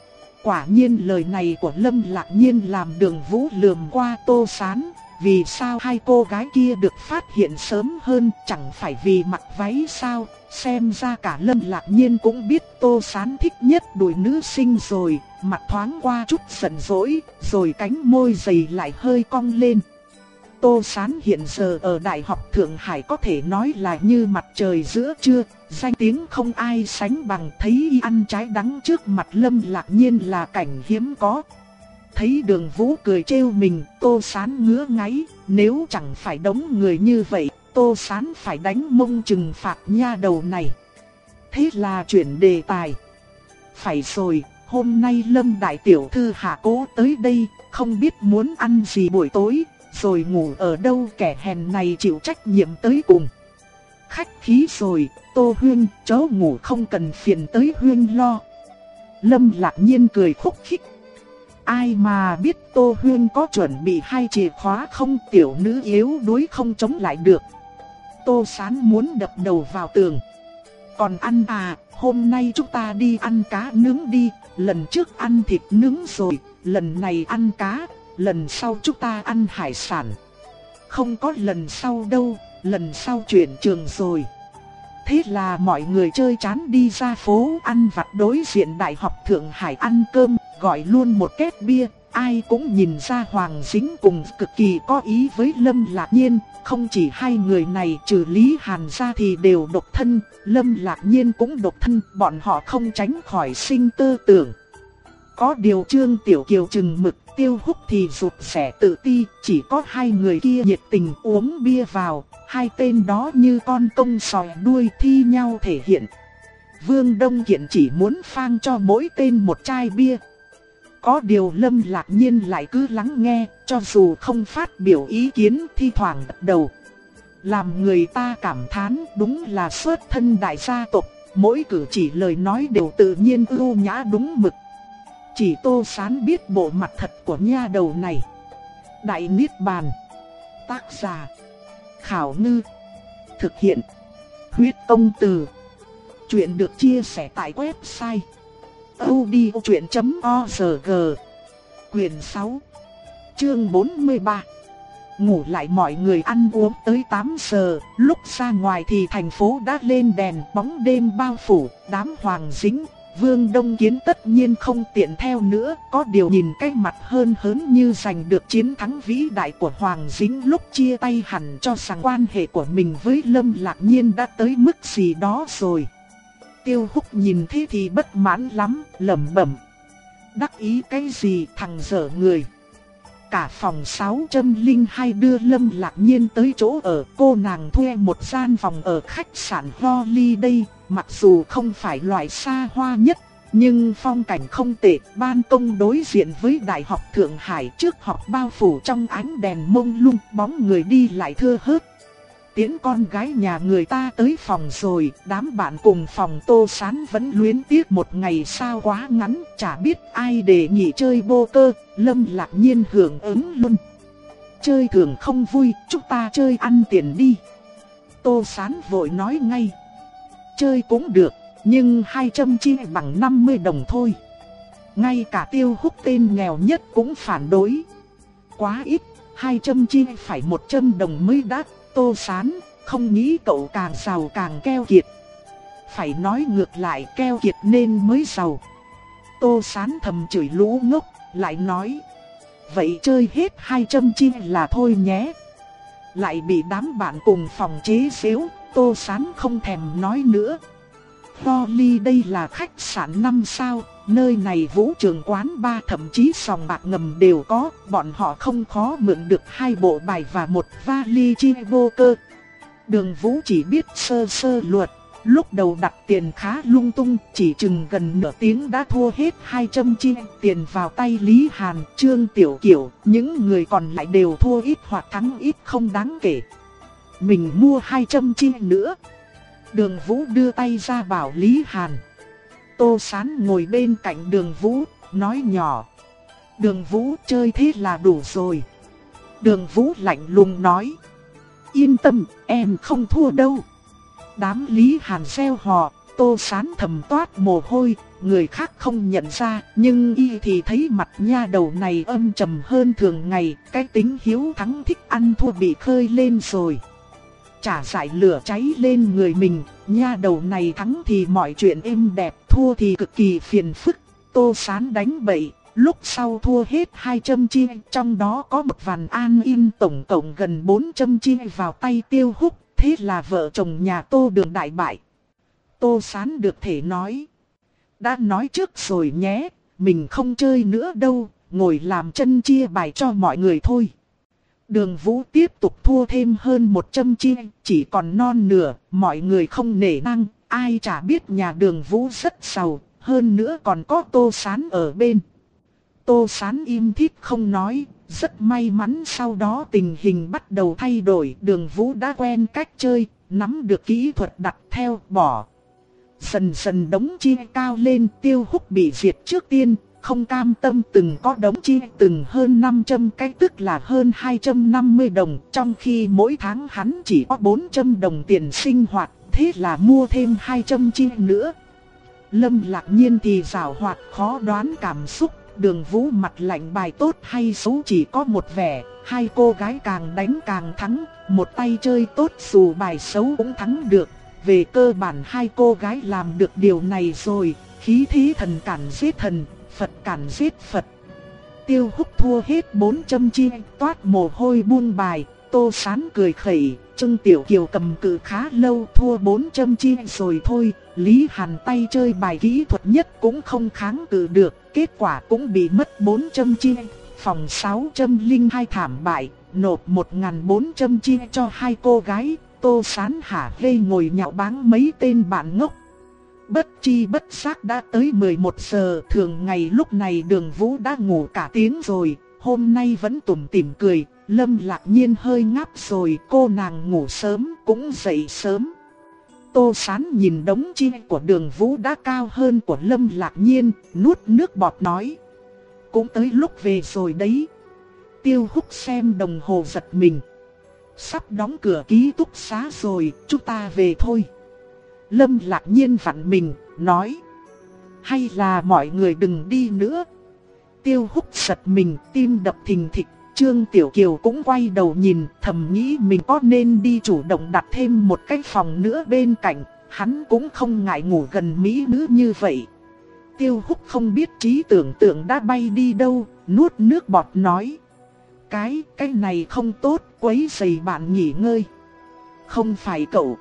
Quả nhiên lời này của Lâm Lạc Nhiên làm Đường Vũ lườm qua Tô Sán. Vì sao hai cô gái kia được phát hiện sớm hơn, chẳng phải vì mặc váy sao? Xem ra cả Lâm Lạc Nhiên cũng biết Tô Sán thích nhất đùi nữ sinh rồi. Mặt thoáng qua chút giận dỗi, rồi cánh môi dày lại hơi cong lên. Tô Sán hiện giờ ở Đại học Thượng Hải có thể nói là như mặt trời giữa trưa, danh tiếng không ai sánh bằng. Thấy y ăn trái đắng trước mặt Lâm Lạc Nhiên là cảnh hiếm có. Thấy Đường Vũ cười trêu mình, Tô Sán ngứa ngáy, nếu chẳng phải đống người như vậy, Tô Sán phải đánh mông trừng phạt nha đầu này. Thế là chuyển đề tài. Phải rồi, hôm nay Lâm đại tiểu thư hạ cố tới đây, không biết muốn ăn gì buổi tối, rồi ngủ ở đâu, kẻ hèn này chịu trách nhiệm tới cùng. Khách khí rồi, Tô Huyên, cháu ngủ không cần phiền tới Huyên lo. Lâm Lạc Nhiên cười khúc khích. Ai mà biết Tô Huyên có chuẩn bị hai chìa khóa không, tiểu nữ yếu đuối không chống lại được. Tô Sán muốn đập đầu vào tường. Còn ăn à, hôm nay chúng ta đi ăn cá nướng đi, lần trước ăn thịt nướng rồi, lần này ăn cá, lần sau chúng ta ăn hải sản. Không có lần sau đâu, lần sau chuyển trường rồi. Thế là mọi người chơi chán đi ra phố ăn vặt đối diện Đại học Thượng Hải ăn cơm, gọi luôn một két bia. Ai cũng nhìn ra Hoàng Dính cùng cực kỳ có ý với Lâm Lạc Nhiên. Không chỉ hai người này, trừ Lý Hàn ra thì đều độc thân, Lâm Lạc Nhiên cũng độc thân, bọn họ không tránh khỏi sinh tơ tưởng. Có điều Trương Tiểu Kiều chừng mực, Tiêu Húc thì rụt rẻ tự ti, chỉ có hai người kia nhiệt tình uống bia vào, hai tên đó như con công sòi đuôi thi nhau thể hiện. Vương Đông Kiện chỉ muốn phang cho mỗi tên một chai bia. Có điều Lâm Lạc Nhiên lại cứ lắng nghe, cho dù không phát biểu ý kiến thi thoảng gật đầu. Làm người ta cảm thán đúng là xuất thân đại gia tộc, mỗi cử chỉ lời nói đều tự nhiên ưu nhã đúng mực. Chỉ Tô Sán biết bộ mặt thật của nha đầu này. Đại Niết Bàn. Tác giả Khảo Ngư. Thực hiện Huyết Công Từ. Chuyện được chia sẻ tại website audiochuyện chấm org. Quyền sáu, chương bốn mươi ba. Ngủ lại mọi người ăn uống tới tám giờ, lúc ra ngoài thì thành phố đã lên đèn, bóng đêm bao phủ. Đám Hoàng Dính, Vương Đông Kiến tất nhiên không tiện theo nữa, có điều nhìn cái mặt hơn hớn như giành được chiến thắng vĩ đại của Hoàng Dính lúc chia tay, hẳn cho rằng quan hệ của mình với Lâm Lạc Nhiên đã tới mức gì đó rồi. Tiêu Húc nhìn thế thì bất mãn lắm, lẩm bẩm. Đắc ý cái gì thằng dở người. cả phòng sáu không hai đưa Lâm Lạc Nhiên tới chỗ ở. Cô nàng thuê một gian phòng ở khách sạn Holiday, mặc dù không phải loại xa hoa nhất, nhưng phong cảnh không tệ. Ban công đối diện với Đại học Thượng Hải, trước học bao phủ trong ánh đèn mông lung, bóng người đi lại thưa thớt. Tiễn con gái nhà người ta tới phòng rồi, đám bạn cùng phòng Tô Sán vẫn luyến tiếc một ngày sao quá ngắn, chả biết ai để nghỉ chơi bô cơ. Lâm Lạc Nhiên hưởng ứng luôn. Chơi thường không vui, chúng ta chơi ăn tiền đi. Tô Sán vội nói ngay. Chơi cũng được, nhưng hai trăm chia bằng năm mươi đồng thôi. Ngay cả Tiêu Húc tên nghèo nhất cũng phản đối. Quá ít, hai trăm chia phải một trăm đồng mới đắt. Tô Sán, không nghĩ cậu càng giàu càng keo kiệt. Phải nói ngược lại, keo kiệt nên mới giàu. Tô Sán thầm chửi lũ ngốc, lại nói. Vậy chơi hết hai trăm chia là thôi nhé. Lại bị đám bạn cùng phòng chế giễu, Tô Sán không thèm nói nữa. Holiday đây là khách sạn năm sao, nơi này vũ trường quán bar thậm chí sòng bạc ngầm đều có, bọn họ không khó mượn được hai bộ bài và một vali chia vô cơ. Đường Vũ chỉ biết sơ sơ luật, lúc đầu đặt tiền khá lung tung, chỉ chừng gần nửa tiếng đã thua hết hai trăm chia tiền vào tay Lý Hàn, Trương Tiểu Kiều, những người còn lại đều thua ít hoặc thắng ít không đáng kể. Mình mua hai trăm chia nữa. Đường Vũ đưa tay ra bảo Lý Hàn. Tô Sán ngồi bên cạnh Đường Vũ, nói nhỏ. Đường Vũ chơi thế là đủ rồi. Đường Vũ lạnh lùng nói. Yên tâm, em không thua đâu. Đám Lý Hàn reo hò, Tô Sán thầm toát mồ hôi, người khác không nhận ra, nhưng y thì thấy mặt nha đầu này âm trầm hơn thường ngày, cái tính hiếu thắng thích ăn thua bị khơi lên rồi. Trả giải lửa cháy lên người mình, nha đầu này thắng thì mọi chuyện êm đẹp, thua thì cực kỳ phiền phức. Tô Sán đánh bậy, lúc sau thua hết hai trăm chia, trong đó có một vạn an in, tổng cộng gần bốn trăm chia vào tay Tiêu Húc, thế là vợ chồng nhà Tô Đường đại bại. Tô Sán được thể nói. Đã nói trước rồi nhé, mình không chơi nữa đâu, ngồi làm chân chia bài cho mọi người thôi. Đường Vũ tiếp tục thua thêm hơn một trăm chia, chỉ còn non nửa, mọi người không nể năng, ai chả biết nhà Đường Vũ rất giàu, hơn nữa còn có Tô Sán ở bên. Tô Sán im thít không nói, rất may mắn sau đó tình hình bắt đầu thay đổi, Đường Vũ đã quen cách chơi, nắm được kỹ thuật đặt theo bỏ. Dần dần đống chia cao lên, Tiêu Húc bị diệt trước tiên. Không cam tâm từng có đống chia từng hơn năm trăm cái, tức là hơn hai trăm năm mươi đồng, trong khi mỗi tháng hắn chỉ có bốn trăm đồng tiền sinh hoạt, thế là mua thêm hai trăm chia nữa. Lâm Lạc Nhiên thì giàu hoạt khó đoán cảm xúc, Đường Vũ mặt lạnh bài tốt hay xấu chỉ có một vẻ, hai cô gái càng đánh càng thắng, một tay chơi tốt dù bài xấu cũng thắng được. Về cơ bản hai cô gái làm được điều này rồi, khí thế thần cản giết thần, Phật cản giết Phật. Tiêu Húc thua hết bốn trăm chia, toát mồ hôi buông bài. Tô Sán cười khẩy, Trương Tiểu Kiều cầm cự khá lâu, thua bốn trăm chia rồi thôi. Lý Hàn tay chơi bài kỹ thuật nhất cũng không kháng cự được, kết quả cũng bị mất bốn trăm chia. Phòng sáu không hai thảm bại, nộp một nghìn bốn trăm chia cho hai cô gái. Tô Sán hả hê ngồi nhạo báng mấy tên bạn ngốc. Bất chi bất giác đã tới mười một giờ, thường ngày lúc này Đường Vũ đã ngủ cả tiếng rồi, hôm nay vẫn tủm tỉm cười. Lâm Lạc Nhiên hơi ngáp rồi, cô nàng ngủ sớm cũng dậy sớm. Tô Sán nhìn đống chia của Đường Vũ đã cao hơn của Lâm Lạc Nhiên, nuốt nước bọt nói. Cũng tới lúc về rồi đấy. Tiêu Húc xem đồng hồ giật mình. Sắp đóng cửa ký túc xá rồi, chúng ta về thôi. Lâm Lạc Nhiên vặn mình, nói. Hay là mọi người đừng đi nữa. Tiêu Húc giật mình, tim đập thình thịch. Trương Tiểu Kiều cũng quay đầu nhìn, thầm nghĩ mình có nên đi chủ động đặt thêm một cái phòng nữa bên cạnh. Hắn cũng không ngại ngủ gần mỹ nữ như vậy. Tiêu Húc không biết trí tưởng tượng đã bay đi đâu, nuốt nước bọt nói. Cái, cái này không tốt, quấy rầy bạn nghỉ ngơi. Không phải cậu.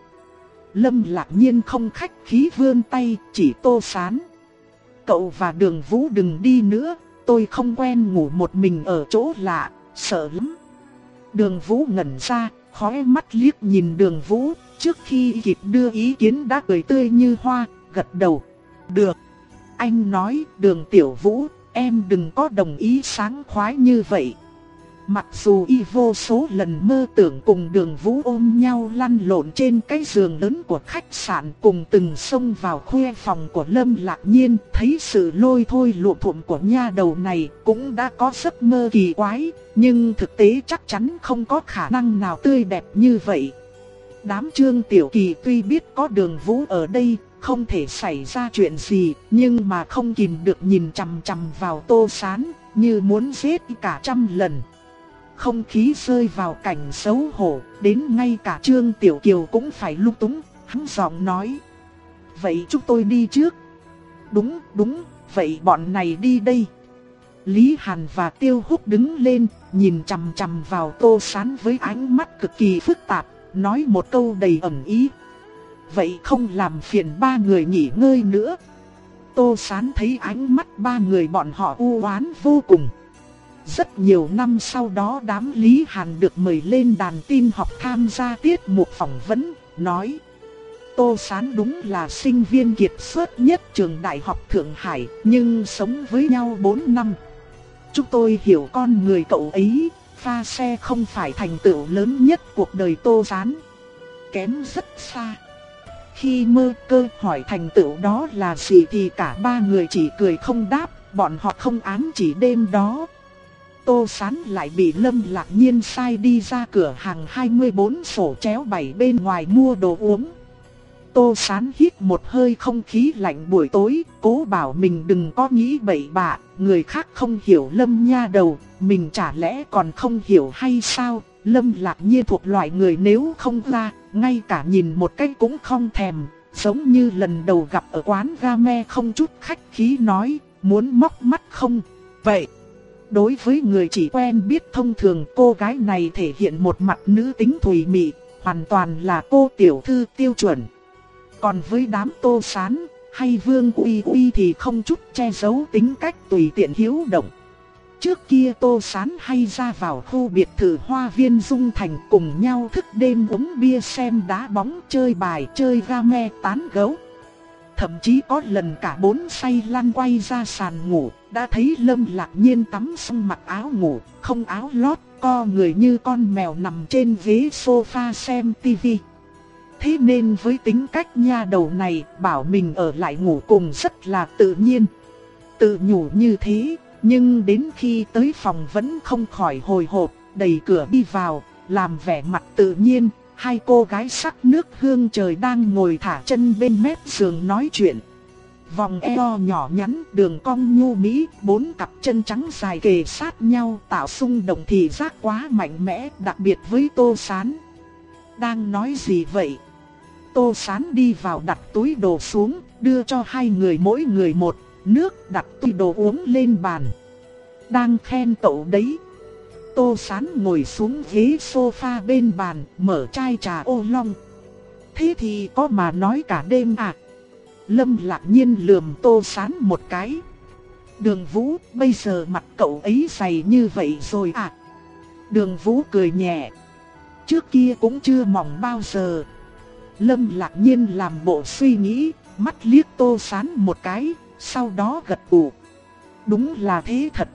Lâm Lạc Nhiên không khách khí vươn tay, chỉ Tô Sán. Cậu và Đường Vũ đừng đi nữa, tôi không quen ngủ một mình ở chỗ lạ. sợ lắm. Đường Vũ ngẩn ra, khóe mắt liếc nhìn Đường Vũ, trước khi kịp đưa ý kiến đã cười tươi như hoa, gật đầu. Được. Anh nói, Đường Tiểu Vũ, em đừng có đồng ý sáng khoái như vậy. Mặc dù y vô số lần mơ tưởng cùng Đường Vũ ôm nhau lăn lộn trên cái giường lớn của khách sạn, cùng từng xông vào khuê phòng của Lâm Lạc Nhiên, thấy sự lôi thôi lụa thuộm của nha đầu này cũng đã có giấc mơ kỳ quái, nhưng thực tế chắc chắn không có khả năng nào tươi đẹp như vậy. Đám Trương Tiểu Kỳ tuy biết có Đường Vũ ở đây, không thể xảy ra chuyện gì, nhưng mà không kìm được nhìn chằm chằm vào Tô Sán, như muốn giết cả trăm lần. Không khí rơi vào cảnh xấu hổ, đến ngay cả Trương Tiểu Kiều cũng phải lung túng, hắn giọng nói. Vậy chúng tôi đi trước. Đúng, đúng, vậy bọn này đi đây. Lý Hàn và Tiêu Húc đứng lên, nhìn chằm chằm vào Tô Sán với ánh mắt cực kỳ phức tạp, nói một câu đầy ẩn ý. Vậy không làm phiền ba người nghỉ ngơi nữa. Tô Sán thấy ánh mắt ba người bọn họ u oán vô cùng. Rất nhiều năm sau đó đám Lý Hàn được mời lên đàn tin học tham gia tiết mục phỏng vấn, nói Tô Sán đúng là sinh viên kiệt xuất nhất trường đại học Thượng Hải, nhưng sống với nhau bốn năm. Chúng tôi hiểu con người cậu ấy, pha xe không phải thành tựu lớn nhất cuộc đời Tô Sán. Kém rất xa. Khi Mơ Cơ hỏi thành tựu đó là gì thì cả ba người chỉ cười không đáp, bọn họ không ám chỉ đêm đó. Tô Sán lại bị Lâm Lạc Nhiên sai đi ra cửa hàng hai mươi bốn sổ chéo bày bên ngoài mua đồ uống. Tô Sán hít một hơi không khí lạnh buổi tối, cố bảo mình đừng có nghĩ bậy bạ, người khác không hiểu Lâm nha đầu, mình chả lẽ còn không hiểu hay sao? Lâm Lạc Nhiên thuộc loại người nếu không ra, ngay cả nhìn một cái cũng không thèm, giống như lần đầu gặp ở quán ramen không chút khách khí nói, muốn móc mắt không? Vậy, đối với người chỉ quen biết thông thường, cô gái này thể hiện một mặt nữ tính thùy mị, hoàn toàn là cô tiểu thư tiêu chuẩn. Còn với đám Tô Sán hay Vương Uy Uy thì không chút che giấu tính cách tùy tiện hiếu động. Trước kia Tô Sán hay ra vào khu biệt thự Hoa Viên Dung Thành cùng nhau thức đêm uống bia xem đá bóng, chơi bài, chơi game, tán gẫu. Thậm chí có lần cả bốn say lăn quay ra sàn ngủ, đã thấy Lâm Lạc Nhiên tắm xong mặc áo ngủ, không áo lót, co người như con mèo nằm trên ghế sofa xem tivi. Thế nên với tính cách nha đầu này, bảo mình ở lại ngủ cùng rất là tự nhiên. Tự nhủ như thế, nhưng đến khi tới phòng vẫn không khỏi hồi hộp, đẩy cửa đi vào, làm vẻ mặt tự nhiên. Hai cô gái sắc nước hương trời đang ngồi thả chân bên mép giường nói chuyện. Vòng eo nhỏ nhắn, đường cong nhu mỹ, bốn cặp chân trắng dài kề sát nhau tạo xung động thị giác quá mạnh mẽ, đặc biệt với Tô Sán. Đang nói gì vậy? Tô Sán đi vào đặt túi đồ xuống, đưa cho hai người mỗi người một nước, đặt túi đồ uống lên bàn. Đang khen cậu đấy. Tô Sán ngồi xuống ghế sofa bên bàn, mở chai trà ô long. Thế thì có mà nói cả đêm à? Lâm Lạc Nhiên lườm Tô Sán một cái. Đường Vũ, bây giờ mặt cậu ấy dày như vậy rồi à? Đường Vũ cười nhẹ. Trước kia cũng chưa mỏng bao giờ. Lâm Lạc Nhiên làm bộ suy nghĩ, mắt liếc Tô Sán một cái, sau đó gật gù. Đúng là thế thật.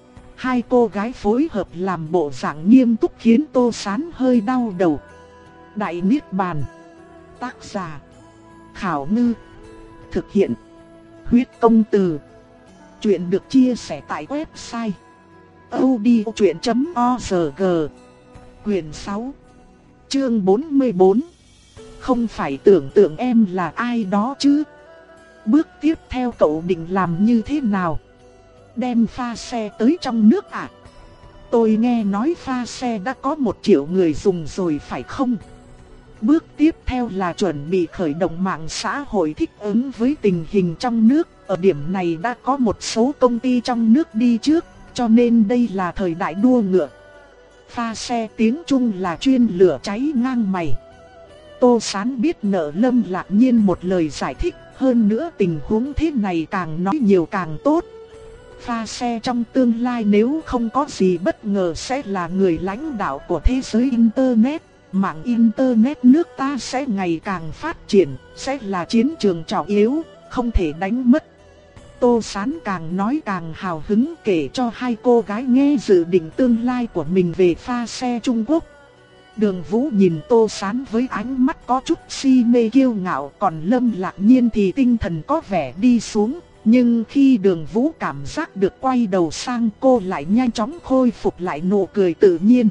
Hai cô gái phối hợp làm bộ dạng nghiêm túc khiến Tô Sán hơi đau đầu. Đại Niết Bàn. Tác giả Khảo Ngư. Thực hiện Huyết Công Từ. Chuyện được chia sẻ tại website audiochuyện chấm org. Quyền sáu, chương bốn mươi bốn. Không phải tưởng tượng em là ai đó chứ. Bước tiếp theo cậu định làm như thế nào? Đem pha xe tới trong nước à? Tôi nghe nói pha xe đã có một triệu người dùng rồi phải không? Bước tiếp theo là chuẩn bị khởi động mạng xã hội thích ứng với tình hình trong nước. Ở điểm này đã có một số công ty trong nước đi trước, cho nên đây là thời đại đua ngựa. Pha xe tiếng Trung là chuyên lửa cháy ngang mày. Tô Sán biết nợ Lâm Lạc Nhiên một lời giải thích, hơn nữa tình huống thế này càng nói nhiều càng tốt. pha xe trong tương lai nếu không có gì bất ngờ sẽ là người lãnh đạo của thế giới Internet. Mạng Internet nước ta sẽ ngày càng phát triển, sẽ là chiến trường trọng yếu, không thể đánh mất. Tô Sán càng nói càng hào hứng kể cho hai cô gái nghe dự định tương lai của mình về pha xe Trung Quốc. Đường Vũ nhìn Tô Sán với ánh mắt có chút si mê kiêu ngạo, còn Lâm Lạc Nhiên thì tinh thần có vẻ đi xuống. Nhưng khi Đường Vũ cảm giác được quay đầu sang, cô lại nhanh chóng khôi phục lại nụ cười tự nhiên.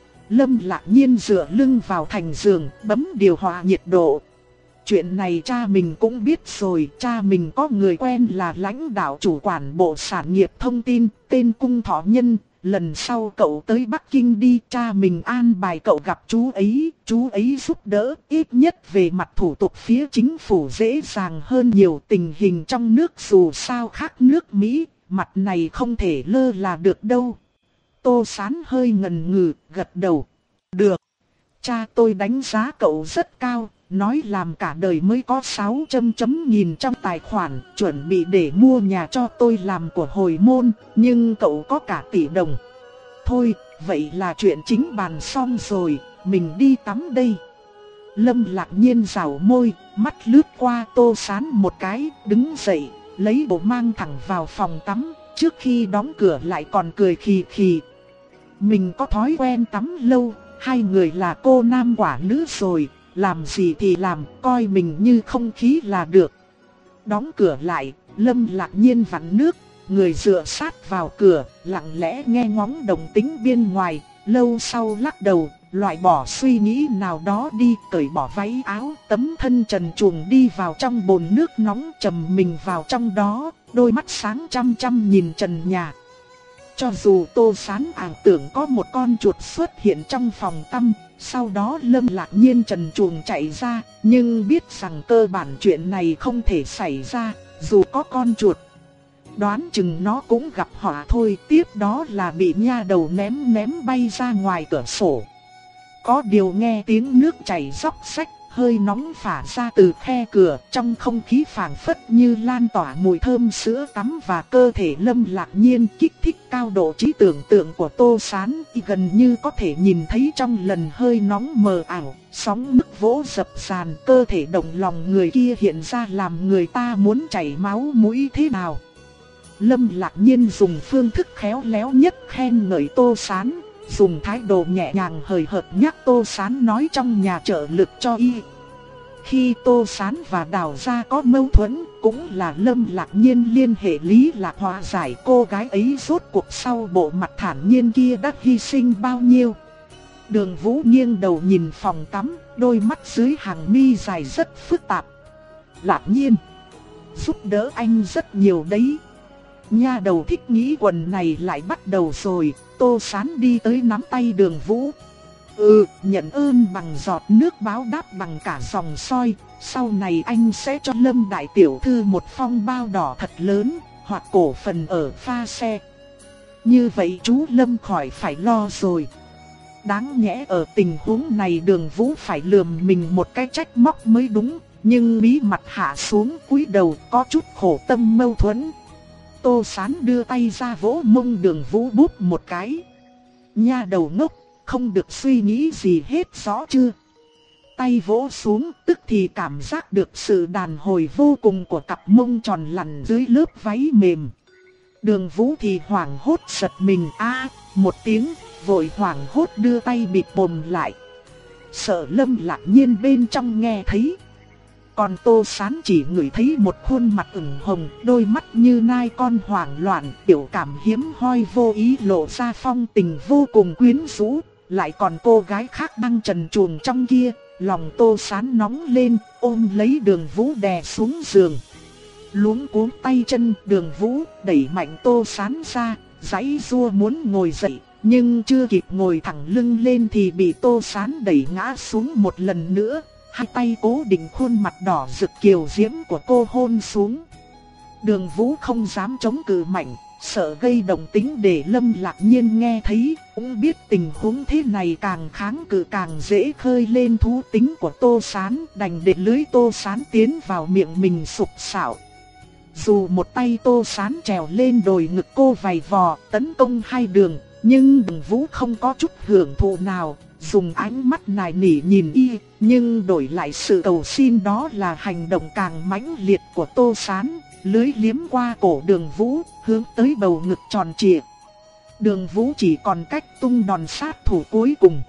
Lâm Lạc Nhiên dựa lưng vào thành giường, bấm điều hòa nhiệt độ. Chuyện này cha mình cũng biết rồi, cha mình có người quen là lãnh đạo chủ quản bộ sản nghiệp thông tin, tên Cung Thọ Nhân. Lần sau cậu tới Bắc Kinh đi, cha mình an bài cậu gặp chú ấy, chú ấy giúp đỡ, ít nhất về mặt thủ tục phía chính phủ dễ dàng hơn nhiều. Tình hình trong nước dù sao khác nước Mỹ, mặt này không thể lơ là được đâu. Tô Sán hơi ngần ngừ, gật đầu. Được, cha tôi đánh giá cậu rất cao, nói làm cả đời mới có sáu chấm chấm nghìn trong tài khoản, chuẩn bị để mua nhà cho tôi làm của hồi môn, nhưng cậu có cả tỷ đồng. Thôi, vậy là chuyện chính bàn xong rồi, mình đi tắm đây. Lâm Lạc Nhiên rảo môi, mắt lướt qua Tô Sán một cái, đứng dậy, lấy bộ mang thẳng vào phòng tắm, trước khi đóng cửa lại còn cười khì khì. Mình có thói quen tắm lâu, hai người là cô nam quả nữ rồi, làm gì thì làm, coi mình như không khí là được. Đóng cửa lại, Lâm Lạc Nhiên vặn nước, người dựa sát vào cửa, lặng lẽ nghe ngóng động tĩnh bên ngoài, lâu sau lắc đầu, loại bỏ suy nghĩ nào đó đi, cởi bỏ váy áo, tấm thân trần truồng đi vào trong bồn nước nóng, trầm mình vào trong đó, đôi mắt sáng chăm chăm nhìn trần nhà. Cho dù Tô Sán ảo tưởng có một con chuột xuất hiện trong phòng tắm, sau đó Lâm Lạc Nhiên trần truồng chạy ra, nhưng biết rằng cơ bản chuyện này không thể xảy ra, dù có con chuột. Đoán chừng nó cũng gặp họa thôi, tiếp đó là bị nha đầu ném ném bay ra ngoài cửa sổ. Có điều nghe tiếng nước chảy róc rách, hơi nóng phả ra từ khe cửa, trong không khí phảng phất như lan tỏa mùi thơm sữa tắm và cơ thể Lâm Lạc Nhiên kích thích cao độ trí tưởng tượng của Tô Sán, gần như có thể nhìn thấy trong lần hơi nóng mờ ảo, sóng nước vỗ dập dàn, cơ thể động lòng người kia hiện ra làm người ta muốn chảy máu mũi thế nào. Lâm Lạc Nhiên dùng phương thức khéo léo nhất khen ngợi Tô Sán, dùng thái độ nhẹ nhàng hời hợt nhắc Tô Sán nói trong nhà trợ lực cho y. Khi Tô Sán và Đào Gia có mâu thuẫn, cũng là Lâm Lạc Nhiên liên hệ Lý Lạc hòa giải, cô gái ấy rốt cuộc sau bộ mặt thản nhiên kia đã hy sinh bao nhiêu. Đường Vũ nghiêng đầu nhìn phòng tắm, đôi mắt dưới hàng mi dài rất phức tạp. Lạc Nhiên, giúp đỡ anh rất nhiều đấy. Nha đầu thích nghĩ quần này lại bắt đầu rồi. Tô Sán đi tới nắm tay Đường Vũ. Ừ, nhận ơn bằng giọt nước báo đáp bằng cả dòng soi. Sau này anh sẽ cho Lâm đại tiểu thư một phong bao đỏ thật lớn, hoặc cổ phần ở pha xe. Như vậy chú Lâm khỏi phải lo rồi. Đáng nhẽ ở tình huống này Đường Vũ phải lườm mình một cái trách móc mới đúng. Nhưng bí mật hạ xuống cúi đầu, có chút khổ tâm mâu thuẫn. Tô Sán đưa tay ra vỗ mông Đường Vũ búp một cái. Nha đầu ngốc, không được suy nghĩ gì hết rõ chưa? Tay vỗ xuống, tức thì cảm giác được sự đàn hồi vô cùng của cặp mông tròn lằn dưới lớp váy mềm. Đường Vũ thì hoảng hốt giật mình, a một tiếng, vội hoảng hốt đưa tay bịt mồm lại. Sợ Lâm Lạc Nhiên bên trong nghe thấy. Còn Tô Sán chỉ ngửi thấy một khuôn mặt ửng hồng, đôi mắt như nai con hoảng loạn, biểu cảm hiếm hoi vô ý lộ ra phong tình vô cùng quyến rũ. Lại còn cô gái khác đang trần truồng trong kia, lòng Tô Sán nóng lên, ôm lấy Đường Vũ đè xuống giường. Luống cuống tay chân, Đường Vũ đẩy mạnh Tô Sán ra, giãy giụa muốn ngồi dậy, nhưng chưa kịp ngồi thẳng lưng lên thì bị Tô Sán đẩy ngã xuống một lần nữa. Hai tay cố định khuôn mặt đỏ rực kiều diễm của cô hôn xuống. Đường Vũ không dám chống cự mạnh, sợ gây động tĩnh để Lâm Lạc Nhiên nghe thấy, cũng biết tình huống thế này càng kháng cự càng dễ khơi lên thú tính của Tô Sán, đành để lưới Tô Sán tiến vào miệng mình sục sạo. Dù một tay Tô Sán trèo lên đồi ngực cô vầy vò tấn công hai đường, nhưng Đường Vũ không có chút hưởng thụ nào, dùng ánh mắt nài nỉ nhìn y, nhưng đổi lại sự cầu xin đó là hành động càng mãnh liệt của Tô Sán, lưỡi liếm qua cổ Đường Vũ, hướng tới bầu ngực tròn trịa. Đường Vũ chỉ còn cách tung đòn sát thủ cuối cùng.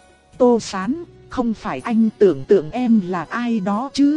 Tô Sán, không phải anh tưởng tượng em là ai đó chứ?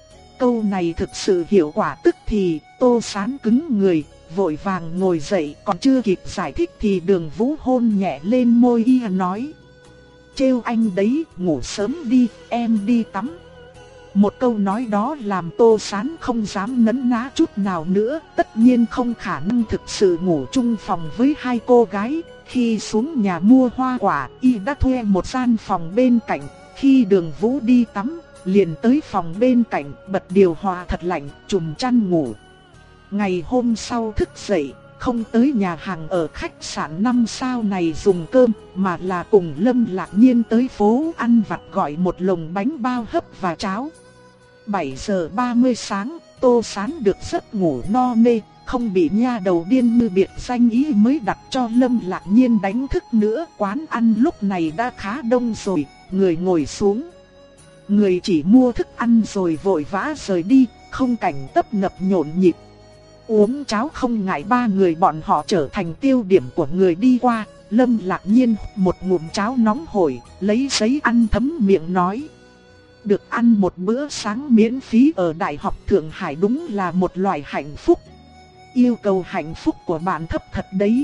Câu này thực sự hiệu quả, tức thì Tô Sán cứng người, vội vàng ngồi dậy, còn chưa kịp giải thích thì Đường Vũ hôn nhẹ lên môi y nói: trêu anh đấy, ngủ sớm đi, em đi tắm. Một câu nói đó làm Tô Sán không dám nấn ná chút nào nữa, tất nhiên không khả năng thực sự ngủ chung phòng với hai cô gái. Khi xuống nhà mua hoa quả, y đã thuê một gian phòng bên cạnh. Khi Đường Vũ đi tắm, liền tới phòng bên cạnh, bật điều hòa thật lạnh, trùm chăn ngủ. Ngày hôm sau thức dậy, không tới nhà hàng ở khách sạn năm sao này dùng cơm, mà là cùng Lâm Lạc Nhiên tới phố ăn vặt gọi một lồng bánh bao hấp và cháo. bảy giờ ba mươi sáng, Tô Sán được giấc ngủ no nê, không bị nha đầu điên như biệt danh ý mới đặt cho Lâm Lạc Nhiên đánh thức nữa. Quán ăn lúc này đã khá đông rồi, người ngồi xuống. Người chỉ mua thức ăn rồi vội vã rời đi, không cảnh tấp nập nhộn nhịp. Uống cháo không ngại ba người bọn họ trở thành tiêu điểm của người đi qua. Lâm Lạc Nhiên một ngụm cháo nóng hổi, lấy giấy ăn thấm miệng nói: được ăn một bữa sáng miễn phí ở Đại học Thượng Hải đúng là một loại hạnh phúc. Yêu cầu hạnh phúc của bạn thấp thật đấy.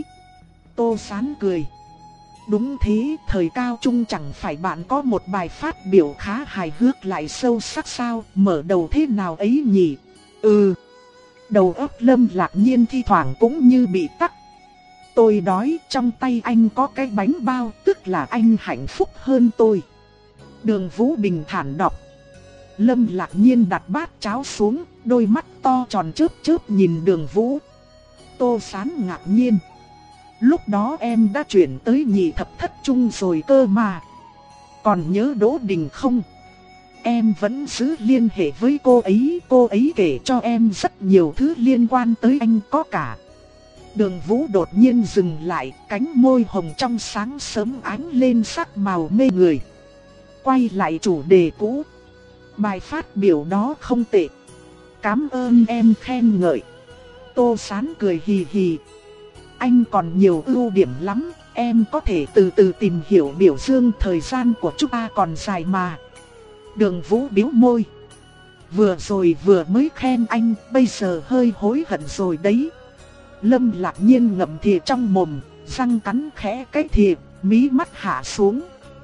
Tô Sán cười: đúng thế, thời cao trung chẳng phải bạn có một bài phát biểu khá hài hước lại sâu sắc sao, mở đầu thế nào ấy nhỉ? Ừ. Đầu óc Lâm Lạc Nhiên thi thoảng cũng như bị tắc. Tôi đói, trong tay anh có cái bánh bao, tức là anh hạnh phúc hơn tôi. Đường Vũ bình thản đọc. Lâm Lạc Nhiên đặt bát cháo xuống, đôi mắt to tròn chớp chớp nhìn Đường Vũ. Tô Sán ngạc nhiên: lúc đó em đã chuyển tới nhị thập thất trung rồi cơ mà. Còn nhớ Đỗ Đình không? Em vẫn giữ liên hệ với cô ấy, cô ấy kể cho em rất nhiều thứ liên quan tới anh, có cả. Đường Vũ đột nhiên dừng lại, cánh môi hồng trong sáng sớm ánh lên sắc màu mê người. Quay lại chủ đề cũ. Bài phát biểu đó không tệ. Cảm ơn em khen ngợi. Tô Sán cười hì hì. Anh còn nhiều ưu điểm lắm, em có thể từ từ tìm hiểu biểu dương, thời gian của chúng ta còn dài mà. Đường Vũ bĩu môi. Vừa rồi vừa mới khen anh, bây giờ hơi hối hận rồi đấy. Lâm Lạc Nhiên ngậm thìa trong mồm, răng cắn khẽ cái thìa, mí mắt hạ xuống.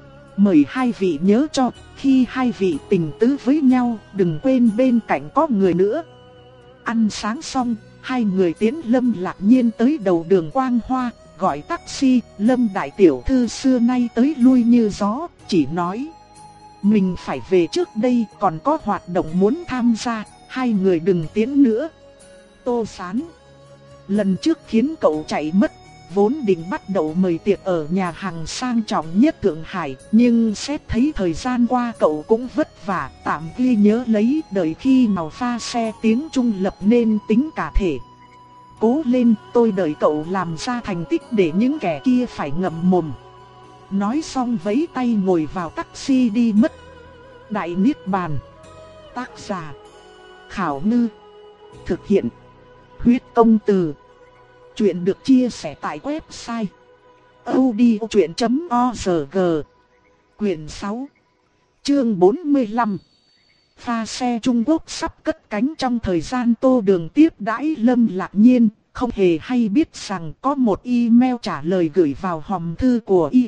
Mời hai vị nhớ cho, khi hai vị tình tứ với nhau, đừng quên bên cạnh có người nữa. Ăn sáng xong, hai người tiến Lâm Lạc Nhiên tới đầu đường Quang Hoa, gọi taxi. Lâm đại tiểu thư xưa nay tới lui như gió, chỉ nói: mình phải về trước đây, còn có hoạt động muốn tham gia, hai người đừng tiến nữa. Tô Sán: lần trước khiến cậu chạy mất, vốn định bắt đầu mời tiệc ở nhà hàng sang trọng nhất Thượng Hải, nhưng xét thấy thời gian qua cậu cũng vất vả, tạm ghi nhớ lấy, đợi khi nào pha xe tiếng Trung lập nên tính cả thể. Cố lên, tôi đợi cậu làm ra thành tích để những kẻ kia phải ngậm mồm. Nói xong vẫy tay ngồi vào taxi đi mất. Đại Niết Bàn. Tác giả: Khảo Ngư. Thực hiện: Huyết Công Từ. Chuyện được chia sẻ tại website audiochuyện chấm org. Quyển sáu, chương bốn mươi lăm. Pha xe Trung Quốc sắp cất cánh. Trong thời gian Tô Đường tiếp đãi Lâm Lạc Nhiên, không hề hay biết rằng có một email trả lời gửi vào hòm thư của y.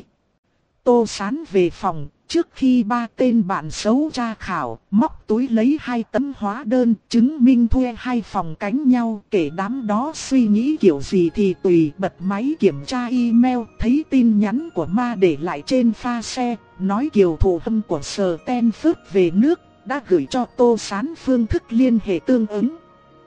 Tô Sán về phòng, trước khi ba tên bạn xấu tra khảo, móc túi lấy hai tấm hóa đơn chứng minh thuê hai phòng cánh nhau. Kể đám đó suy nghĩ kiểu gì thì tùy, bật máy kiểm tra email, thấy tin nhắn của Ma để lại trên pha xe, nói Kiều Thụ Hâm của Sở Ten Phước về nước, đã gửi cho Tô Sán phương thức liên hệ tương ứng.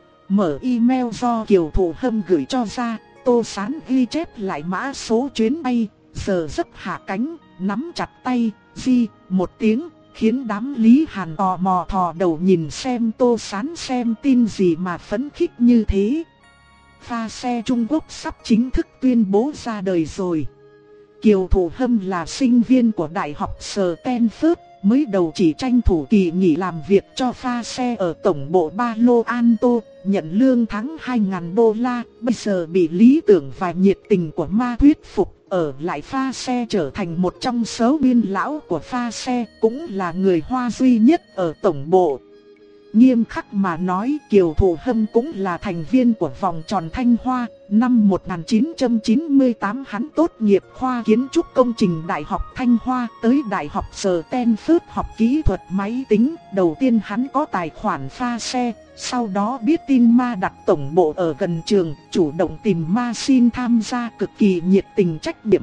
Mở email do Kiều Thụ Hâm gửi cho ra, Tô Sán ghi chép lại mã số chuyến bay, giờ giấc hạ cánh, nắm chặt tay, di, một tiếng, khiến đám Lý Hàn tò mò thò đầu nhìn xem Tô Sán xem tin gì mà phấn khích như thế. Pha xe Trung Quốc sắp chính thức tuyên bố ra đời rồi. Kiều Thủ Hâm là sinh viên của Đại học Stanford, mới đầu chỉ tranh thủ kỳ nghỉ làm việc cho pha xe ở tổng bộ Palo Alto, nhận lương tháng hai nghìn đô la, bây giờ bị lý tưởng và nhiệt tình của Ma thuyết phục, ở lại pha xe trở thành một trong số biên lão của pha xe, cũng là người Hoa duy nhất ở tổng bộ. Nghiêm khắc mà nói, Kiều Thủ Hâm cũng là thành viên của vòng tròn Thanh Hoa. Năm một nghìn chín trăm chín mươi tám hắn tốt nghiệp khoa kiến trúc công trình Đại học Thanh Hoa, tới Đại học Stanford học kỹ thuật máy tính. Đầu tiên hắn có tài khoản pha xe, sau đó biết tin Ma đặt tổng bộ ở gần trường, chủ động tìm Ma xin tham gia, cực kỳ nhiệt tình trách nhiệm.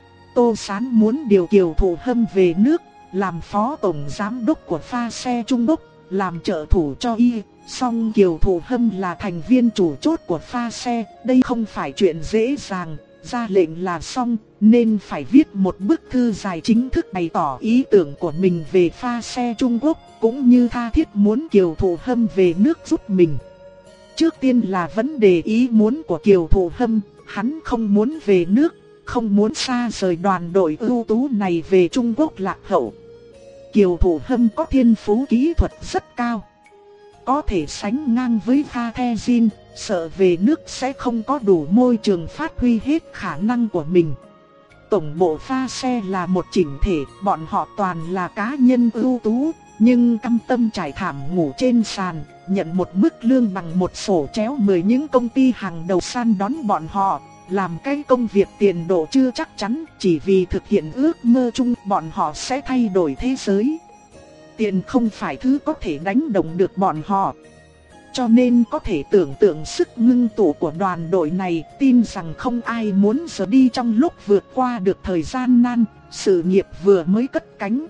Tô Sán muốn điều Kiều Thủ Hâm về nước, làm phó tổng giám đốc của pha xe Trung Quốc, làm trợ thủ cho y. Song Kiều Thủ Hâm là thành viên chủ chốt của pha xe, đây không phải chuyện dễ dàng, ra lệnh là xong, nên phải viết một bức thư dài chính thức bày tỏ ý tưởng của mình về pha xe Trung Quốc, cũng như tha thiết muốn Kiều Thủ Hâm về nước giúp mình. Trước tiên là vấn đề ý muốn của Kiều Thủ Hâm, hắn không muốn về nước, không muốn xa rời đoàn đội ưu tú này về Trung Quốc lạc hậu. Kiều Thủ Hâm có thiên phú kỹ thuật rất cao, có thể sánh ngang với Pha The Jin, sợ về nước sẽ không có đủ môi trường phát huy hết khả năng của mình. Tổng bộ pha xe là một chỉnh thể, bọn họ toàn là cá nhân ưu tú, nhưng cam tâm trải thảm ngủ trên sàn, nhận một mức lương bằng một sổ chéo mười những công ty hàng đầu săn đón bọn họ. Làm cái công việc tiền độ chưa chắc chắn, chỉ vì thực hiện ước mơ chung bọn họ sẽ thay đổi thế giới. Tiền không phải thứ có thể đánh động được bọn họ. Cho nên có thể tưởng tượng sức ngưng tụ của đoàn đội này, tin rằng không ai muốn rời đi trong lúc vượt qua được thời gian nan, sự nghiệp vừa mới cất cánh.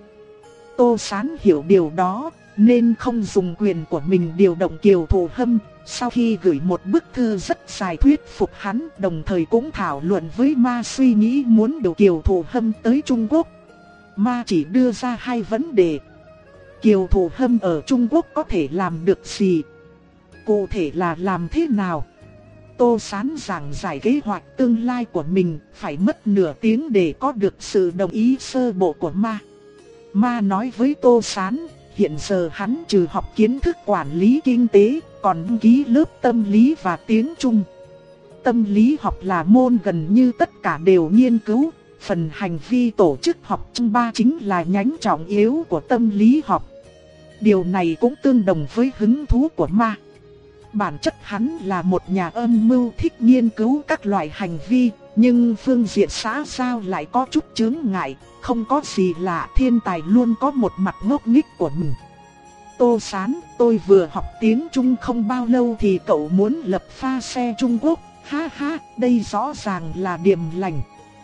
Tô Sán hiểu điều đó, nên không dùng quyền của mình điều động Kiều Thủ Hâm. Sau khi gửi một bức thư rất dài thuyết phục hắn, đồng thời cũng thảo luận với Ma suy nghĩ muốn điều Kiều Thủ Hâm tới Trung Quốc. Ma chỉ đưa ra hai vấn đề. Kiều Thủ Hâm ở Trung Quốc có thể làm được gì? Cụ thể là làm thế nào? Tô Sán giảng giải kế hoạch tương lai của mình, phải mất nửa tiếng để có được sự đồng ý sơ bộ của Ma. Ma nói với Tô Sán, hiện giờ hắn trừ học kiến thức quản lý kinh tế, còn đăng ký lớp tâm lý và tiếng Trung. Tâm lý học là môn gần như tất cả đều nghiên cứu, phần hành vi tổ chức học trong ba chính là nhánh trọng yếu của tâm lý học. Điều này cũng tương đồng với hứng thú của Ma. Bản chất hắn là một nhà âm mưu thích nghiên cứu các loại hành vi, nhưng phương diện xã giao lại có chút chướng ngại, không có gì lạ, thiên tài luôn có một mặt ngốc nghếch của mình. Tô Sán, tôi vừa học tiếng Trung không bao lâu thì cậu muốn lập pha xe Trung Quốc, ha ha, đây rõ ràng là điềm lành.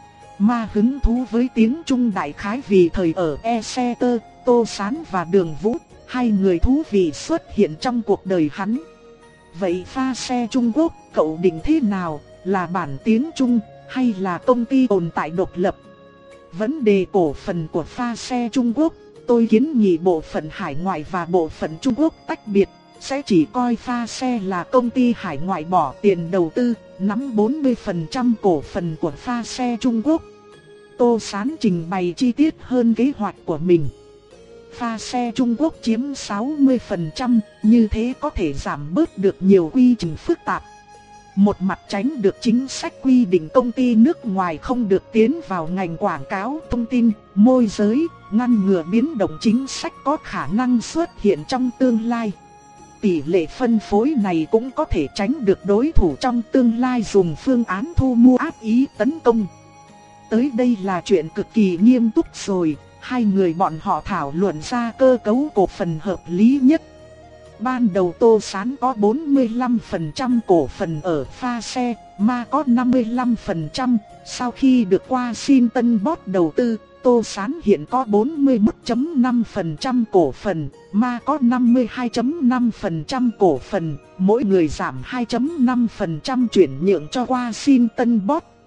Ma hứng thú với tiếng Trung đại khái vì thời ở Exeter, Tô Sán và Đường Vũ, hai người thú vị xuất hiện trong cuộc đời hắn. Vậy pha xe Trung Quốc, cậu định thế nào, là bản tiếng Trung, hay là công ty tồn tại độc lập? Vấn đề cổ phần của pha xe Trung Quốc, tôi kiến nghị bộ phận hải ngoại và bộ phận Trung Quốc tách biệt, sẽ chỉ coi pha xe là công ty hải ngoại bỏ tiền đầu tư, nắm bốn mươi phần trăm cổ phần của pha xe Trung Quốc. Tô Sán trình bày chi tiết hơn kế hoạch của mình. Pha xe Trung Quốc chiếm sáu mươi phần trăm, như thế có thể giảm bớt được nhiều quy trình phức tạp. Một mặt tránh được chính sách quy định công ty nước ngoài không được tiến vào ngành quảng cáo, thông tin, môi giới, ngăn ngừa biến động chính sách có khả năng xuất hiện trong tương lai. Tỷ lệ phân phối này cũng có thể tránh được đối thủ trong tương lai dùng phương án thu mua ác ý tấn công. Tới đây là chuyện cực kỳ nghiêm túc rồi, hai người bọn họ thảo luận ra cơ cấu cổ phần hợp lý nhất. Ban đầu Tô Sán có bốn mươi lăm phần trăm cổ phần ở pha xe, Ma có năm mươi lăm phần trăm, sau khi được Washington Bot đầu tư, Tô Sán hiện có bốn mươi mốt phẩy năm phần trăm cổ phần, Ma có năm mươi hai phẩy năm phần trăm cổ phần, mỗi người giảm hai phẩy năm phần trăm chuyển nhượng cho Washington Bot.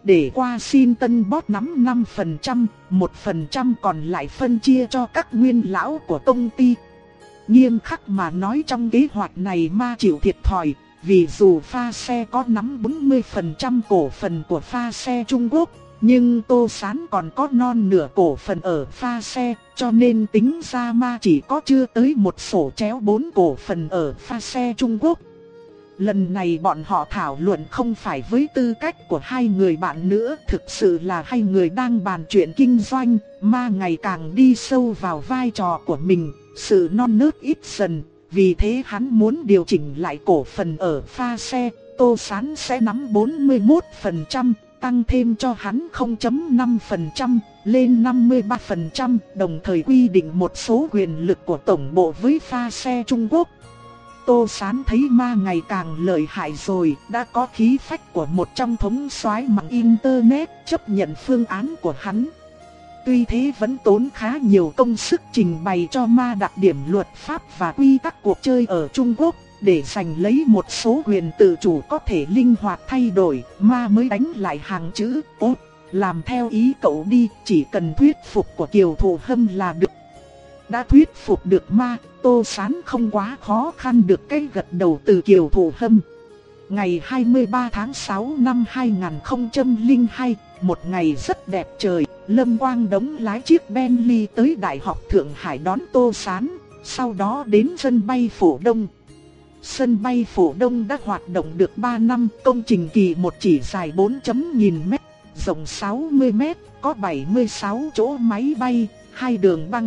để Washington bót nắm năm phần trăm, một phần trăm còn lại phân chia cho các nguyên lão của công ty. Nghiêm khắc mà nói trong kế hoạch này Ma chịu thiệt thòi, vì dù pha xe có nắm bốn mươi phần trăm cổ phần của pha xe Trung Quốc, nhưng Tô Sán còn có non nửa cổ phần ở pha xe, cho nên tính ra Ma chỉ có chưa tới một sổ chéo bốn cổ phần ở pha xe Trung Quốc. Lần này bọn họ thảo luận không phải với tư cách của hai người bạn nữa, thực sự là hai người đang bàn chuyện kinh doanh. Ma ngày càng đi sâu vào vai trò của mình, sự non nớt ít dần, vì thế hắn muốn điều chỉnh lại cổ phần ở pha xe. Tô Sán sẽ nắm bốn mươi mốt phần trăm, tăng thêm cho hắn không phẩy năm phần trăm, lên năm mươi ba phần trăm, đồng thời quy định một số quyền lực của tổng bộ với pha xe Trung Quốc. Tô Sán thấy Ma ngày càng lợi hại rồi, đã có khí phách của một trong thống soái mạng Internet, chấp nhận phương án của hắn. Tuy thế vẫn tốn khá nhiều công sức trình bày cho Ma đặc điểm luật pháp và quy tắc cuộc chơi ở Trung Quốc, để giành lấy một số quyền tự chủ có thể linh hoạt thay đổi. Ma mới đánh lại hàng chữ: "Ốt, làm theo ý cậu đi, chỉ cần thuyết phục của Kiều Thụ Hâm là được." Đã thuyết phục được Ma, Tô Sán không quá khó khăn được cái gật đầu từ Kiều Thụ Hâm. Ngày hai mươi ba tháng sáu năm hai nghìn không trăm lẻ hai, một ngày rất đẹp trời, Lâm Quang Đống lái chiếc Bentley tới Đại học Thượng Hải đón Tô Sán, sau đó đến sân bay Phổ Đông. Sân bay Phổ Đông đã hoạt động được ba năm, công trình kỳ một chỉ dài bốn nghìn mét, rộng sáu mươi mét, có bảy mươi sáu chỗ máy bay, hai đường băng.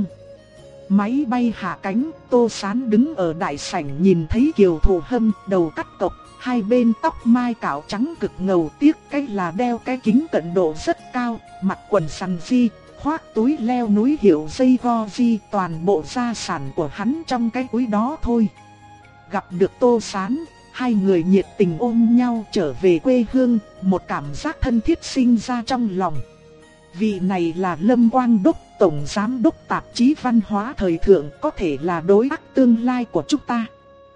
Máy bay hạ cánh, Tô Sán đứng ở đại sảnh nhìn thấy Kiều Thụ Hâm, đầu cắt cộc, hai bên tóc mai cạo trắng cực ngầu, tiếc cái là đeo cái kính cận độ rất cao, mặc quần sằn di, khoác túi leo núi hiệu dây Goji, toàn bộ gia sản của hắn trong cái túi đó thôi. Gặp được Tô Sán, hai người nhiệt tình ôm nhau trở về quê hương, một cảm giác thân thiết sinh ra trong lòng. Vị này là Lâm Quang Đốc, tổng giám đốc tạp chí văn hóa thời thượng, có thể là đối tác tương lai của chúng ta.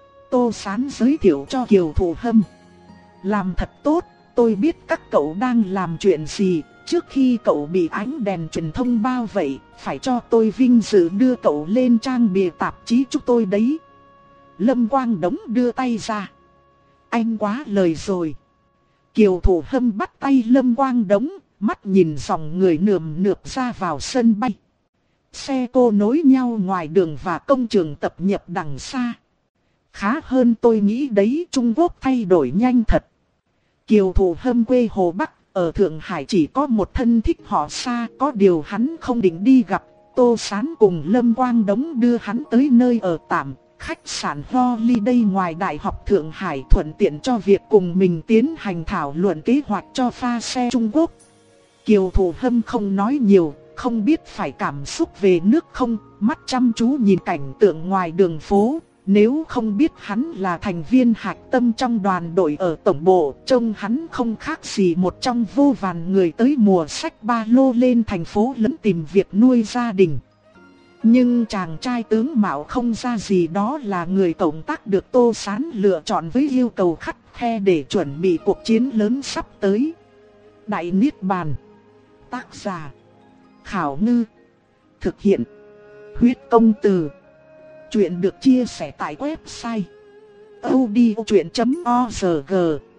Tô Sán giới thiệu cho Kiều Thụ Hâm: "Làm thật tốt, tôi biết các cậu đang làm chuyện gì, trước khi cậu bị ánh đèn truyền thông bao vây, phải cho tôi vinh dự đưa cậu lên trang bìa tạp chí chúng tôi đấy." Lâm Quang Đống đưa tay ra: "Anh quá lời rồi." Kiều Thụ Hâm bắt tay Lâm Quang Đống, mắt nhìn dòng người nườm nượp ra vào sân bay. Xe cô nối nhau ngoài đường và công trường tập nhập đằng xa. "Khá hơn tôi nghĩ đấy, Trung Quốc thay đổi nhanh thật." Kiều Thụ Hâm quê Hồ Bắc, ở Thượng Hải chỉ có một thân thích họ xa, có điều hắn không định đi gặp. Tô Sán cùng Lâm Quang Đống đưa hắn tới nơi ở tạm, khách sạn Holiday ngoài Đại học Thượng Hải, thuận tiện cho việc cùng mình tiến hành thảo luận kế hoạch cho pha xe Trung Quốc. Kiều Thụ Hâm không nói nhiều, không biết phải cảm xúc về nước không, mắt chăm chú nhìn cảnh tượng ngoài đường phố. Nếu không biết hắn là thành viên hạch tâm trong đoàn đội ở tổng bộ, trông hắn không khác gì một trong vô vàn người tới mùa xách ba lô lên thành phố lớn tìm việc nuôi gia đình. Nhưng chàng trai tướng mạo không ra gì đó là người cộng tác được Tô Sán lựa chọn với yêu cầu khắt khe để chuẩn bị cuộc chiến lớn sắp tới. Đại Niết Bàn. Tác giả: Khảo Ngư. Thực hiện: Huyết Công Từ. Chuyện được chia sẻ tại website audiochuyện chấm org.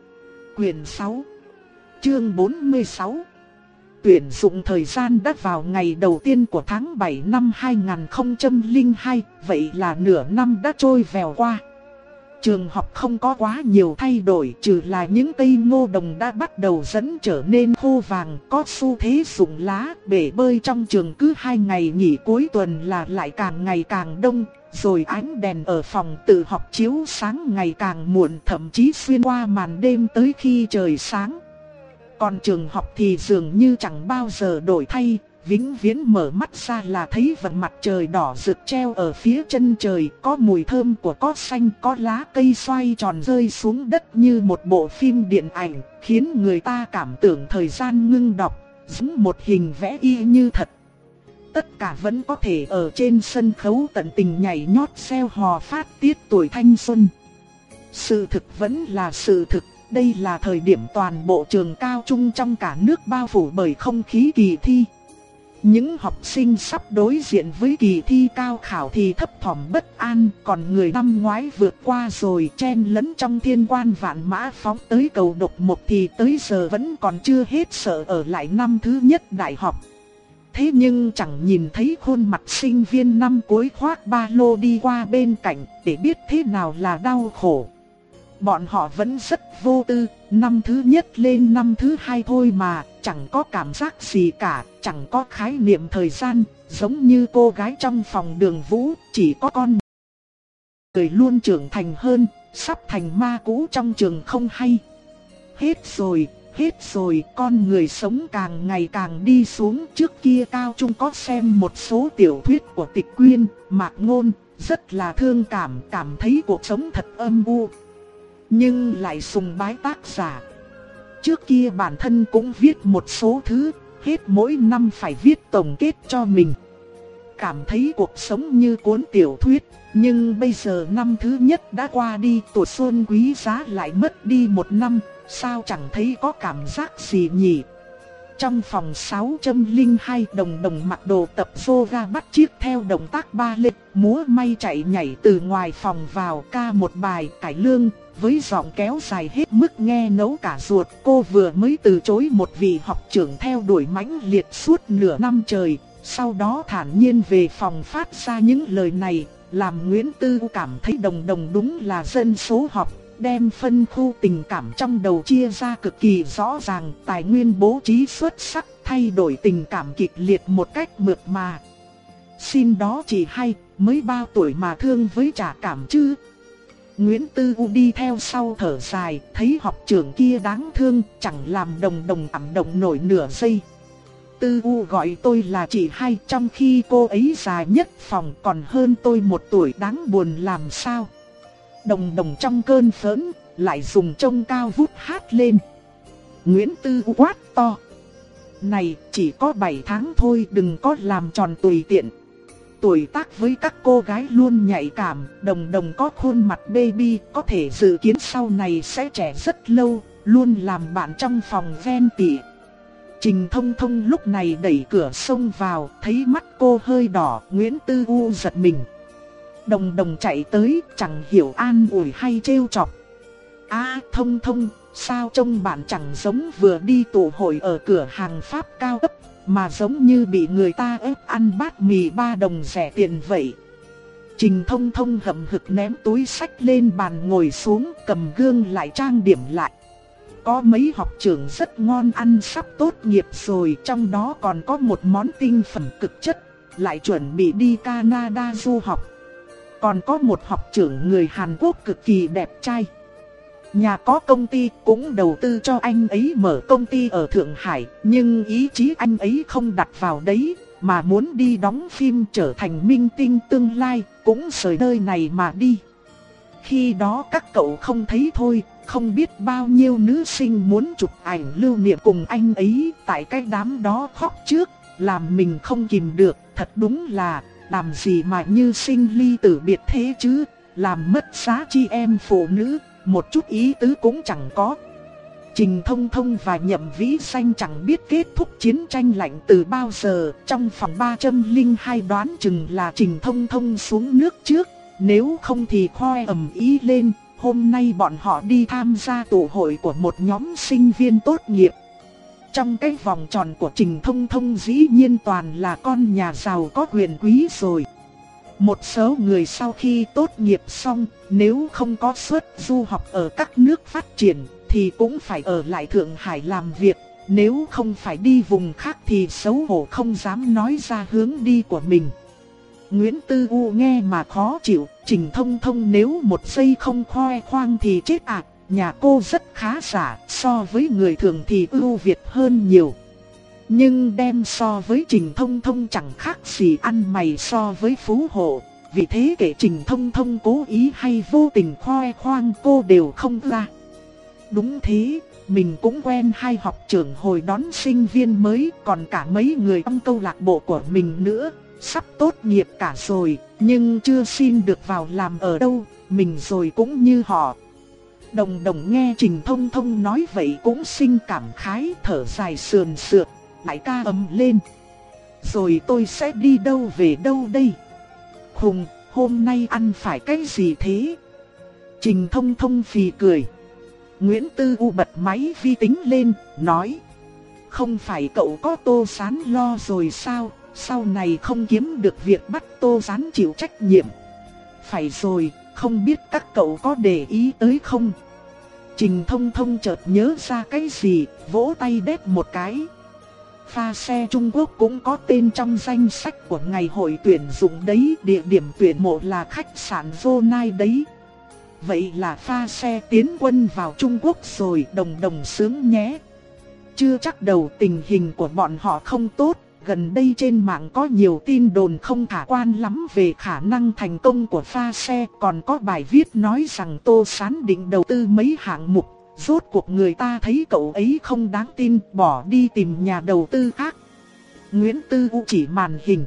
Quyền sáu, chương bốn mươi sáu. Tuyển dụng thời gian đã vào ngày đầu tiên của tháng bảy năm hai nghìn không trăm lẻ hai, vậy là nửa năm đã trôi vèo qua. Trường học không có quá nhiều thay đổi, trừ là những cây ngô đồng đã bắt đầu dần trở nên khô vàng, có xu thế rụng lá. Bể bơi trong trường cứ hai ngày nghỉ cuối tuần là lại càng ngày càng đông, rồi ánh đèn ở phòng tự học chiếu sáng ngày càng muộn, thậm chí xuyên qua màn đêm tới khi trời sáng. Còn trường học thì dường như chẳng bao giờ đổi thay, vĩnh viễn mở mắt ra là thấy vầng mặt trời đỏ rực treo ở phía chân trời, có mùi thơm của cỏ xanh, có lá cây xoay tròn rơi xuống đất như một bộ phim điện ảnh, khiến người ta cảm tưởng thời gian ngưng đọng, giống một hình vẽ y như thật. Tất cả vẫn có thể ở trên sân khấu tận tình nhảy nhót reo hò phát tiết tuổi thanh xuân. Sự thực vẫn là sự thực. Đây là thời điểm toàn bộ trường cao cao trung trong cả nước bao phủ bởi không khí kỳ thi. Những học sinh sắp đối diện với kỳ thi cao khảo thì thấp thỏm bất an, còn người năm ngoái vượt qua rồi chen lẫn trong thiên quan vạn mã phóng tới cầu độc mộc thì tới giờ vẫn còn chưa hết sợ ở lại năm thứ nhất đại học. Thế nhưng chẳng nhìn thấy khuôn mặt sinh viên năm cuối khoác ba lô đi qua bên cạnh để biết thế nào là đau khổ. Bọn họ vẫn rất vô tư, năm thứ nhất lên năm thứ hai thôi mà, chẳng có cảm giác gì cả, chẳng có khái niệm thời gian, giống như cô gái trong phòng Đường Vũ, chỉ có con người luôn trưởng thành hơn, sắp thành ma cũ trong trường không hay. Hết rồi, hết rồi, con người sống càng ngày càng đi xuống. Trước kia cao trung có xem một số tiểu thuyết của Tịch Quyên, Mạc Ngôn, rất là thương cảm, cảm thấy cuộc sống thật âm u. Nhưng lại sùng bái tác giả. Trước kia bản thân cũng viết một số thứ, hết mỗi năm phải viết tổng kết cho mình. Cảm thấy cuộc sống như cuốn tiểu thuyết, nhưng bây giờ năm thứ nhất đã qua đi, tuổi xuân quý giá lại mất đi một năm, sao chẳng thấy có cảm giác gì nhỉ? Trong phòng sáu không hai, Đồng Đồng mặc đồ tập yoga bắt chước theo động tác ba lê, múa may chạy nhảy từ ngoài phòng vào, ca một bài cải lương, với giọng kéo dài hết mức nghe nấu cả ruột. Cô vừa mới từ chối một vị học trưởng theo đuổi mãnh liệt suốt nửa năm trời, sau đó thản nhiên về phòng phát ra những lời này, làm Nguyễn Tư cảm thấy Đồng Đồng đúng là dân số học. Đem phân khu tình cảm trong đầu chia ra cực kỳ rõ ràng, tài nguyên bố trí xuất sắc, thay đổi tình cảm kịch liệt một cách mượt mà. Xin đó chị hay, mới bao tuổi mà thương với trả cảm chứ? Nguyễn Tư U đi theo sau thở dài, thấy học trưởng kia đáng thương, chẳng làm Đồng Đồng cảm động nổi nửa giây. Tư U gọi tôi là chị hay, trong khi cô ấy già nhất phòng còn hơn tôi một tuổi, đáng buồn làm sao? Đồng Đồng trong cơn phẫn, lại dùng trông cao vút hát lên. Nguyễn Tư U quát to: này, chỉ có bảy tháng thôi, đừng có làm tròn tùy tiện. Tuổi tác với các cô gái luôn nhạy cảm, Đồng Đồng có khuôn mặt baby, có thể dự kiến sau này sẽ trẻ rất lâu, luôn làm bạn trong phòng ven tỉ. Trình Thông Thông lúc này đẩy cửa xông vào, thấy mắt cô hơi đỏ, Nguyễn Tư U giật mình. Đồng Đồng chạy tới, chẳng hiểu an ủi hay trêu chọc. À, Thông Thông, sao trông bạn chẳng giống vừa đi tụ hội ở cửa hàng Pháp cao cấp, mà giống như bị người ta ép ăn bát mì ba đồng rẻ tiền vậy. Trình Thông Thông hậm hực ném túi sách lên bàn ngồi xuống, cầm gương lại trang điểm lại. Có mấy học trưởng rất ngon ăn sắp tốt nghiệp rồi, trong đó còn có một món tinh phẩm cực chất, lại chuẩn bị đi Canada du học. Còn có một học trưởng người Hàn Quốc cực kỳ đẹp trai. Nhà có công ty cũng đầu tư cho anh ấy mở công ty ở Thượng Hải, nhưng ý chí anh ấy không đặt vào đấy, mà muốn đi đóng phim trở thành minh tinh tương lai, cũng rời nơi này mà đi. Khi đó các cậu không thấy thôi, không biết bao nhiêu nữ sinh muốn chụp ảnh lưu niệm cùng anh ấy, tại cái đám đó khóc trước, làm mình không kìm được, thật đúng là làm gì mà như sinh ly tử biệt thế chứ, làm mất giá chị em phụ nữ, một chút ý tứ cũng chẳng có. Trình Thông Thông và Nhậm Vĩ Xanh chẳng biết kết thúc chiến tranh lạnh từ bao giờ, trong phòng ba không hai đoán chừng là Trình Thông Thông xuống nước trước, nếu không thì khoe ầm ý lên, hôm nay bọn họ đi tham gia tụ hội của một nhóm sinh viên tốt nghiệp. Trong cái vòng tròn của Trình Thông Thông dĩ nhiên toàn là con nhà giàu có quyền quý rồi. Một số người sau khi tốt nghiệp xong, nếu không có suất du học ở các nước phát triển, thì cũng phải ở lại Thượng Hải làm việc. Nếu không phải đi vùng khác thì xấu hổ không dám nói ra hướng đi của mình. Nguyễn Tư U nghe mà khó chịu, Trình Thông Thông nếu một giây không khoe khoang thì chết ạ. À. Nhà cô rất khá giả, so với người thường thì ưu việt hơn nhiều. Nhưng đem so với Trình Thông Thông chẳng khác gì ăn mày so với Phú Hộ. Vì thế kể Trình Thông Thông cố ý hay vô tình khoe khoang cô đều không ra. Đúng thế, mình cũng quen hai học trưởng hồi đón sinh viên mới, còn cả mấy người trong câu lạc bộ của mình nữa. Sắp tốt nghiệp cả rồi, nhưng chưa xin được vào làm ở đâu, mình rồi cũng như họ. Đồng Đồng nghe Trình Thông Thông nói vậy cũng sinh cảm khái, thở dài sườn sượt, lại ca ầm lên. Rồi tôi sẽ đi đâu về đâu đây? Hùng, hôm nay ăn phải cái gì thế? Trình Thông Thông phì cười. Nguyễn Tư U bật máy vi tính lên, nói. Không phải cậu có Tô Sán lo rồi sao? Sau này không kiếm được việc bắt Tô Sán chịu trách nhiệm. Phải rồi, không biết các cậu có để ý tới không? Trình Thông Thông chợt nhớ ra cái gì, vỗ tay đét một cái. Pha xe Trung Quốc cũng có tên trong danh sách của ngày hội tuyển dụng đấy, địa điểm tuyển mộ là khách sạn Zonai đấy. Vậy là pha xe tiến quân vào Trung Quốc rồi, Đồng Đồng sướng nhé. Chưa chắc đầu tình hình của bọn họ không tốt, gần đây trên mạng có nhiều tin đồn không khả quan lắm về khả năng thành công của pha xe. Còn có bài viết nói rằng Tô Sán định đầu tư mấy hạng mục, rốt cuộc người ta thấy cậu ấy không đáng tin, bỏ đi tìm nhà đầu tư khác. Nguyễn Tư U chỉ màn hình.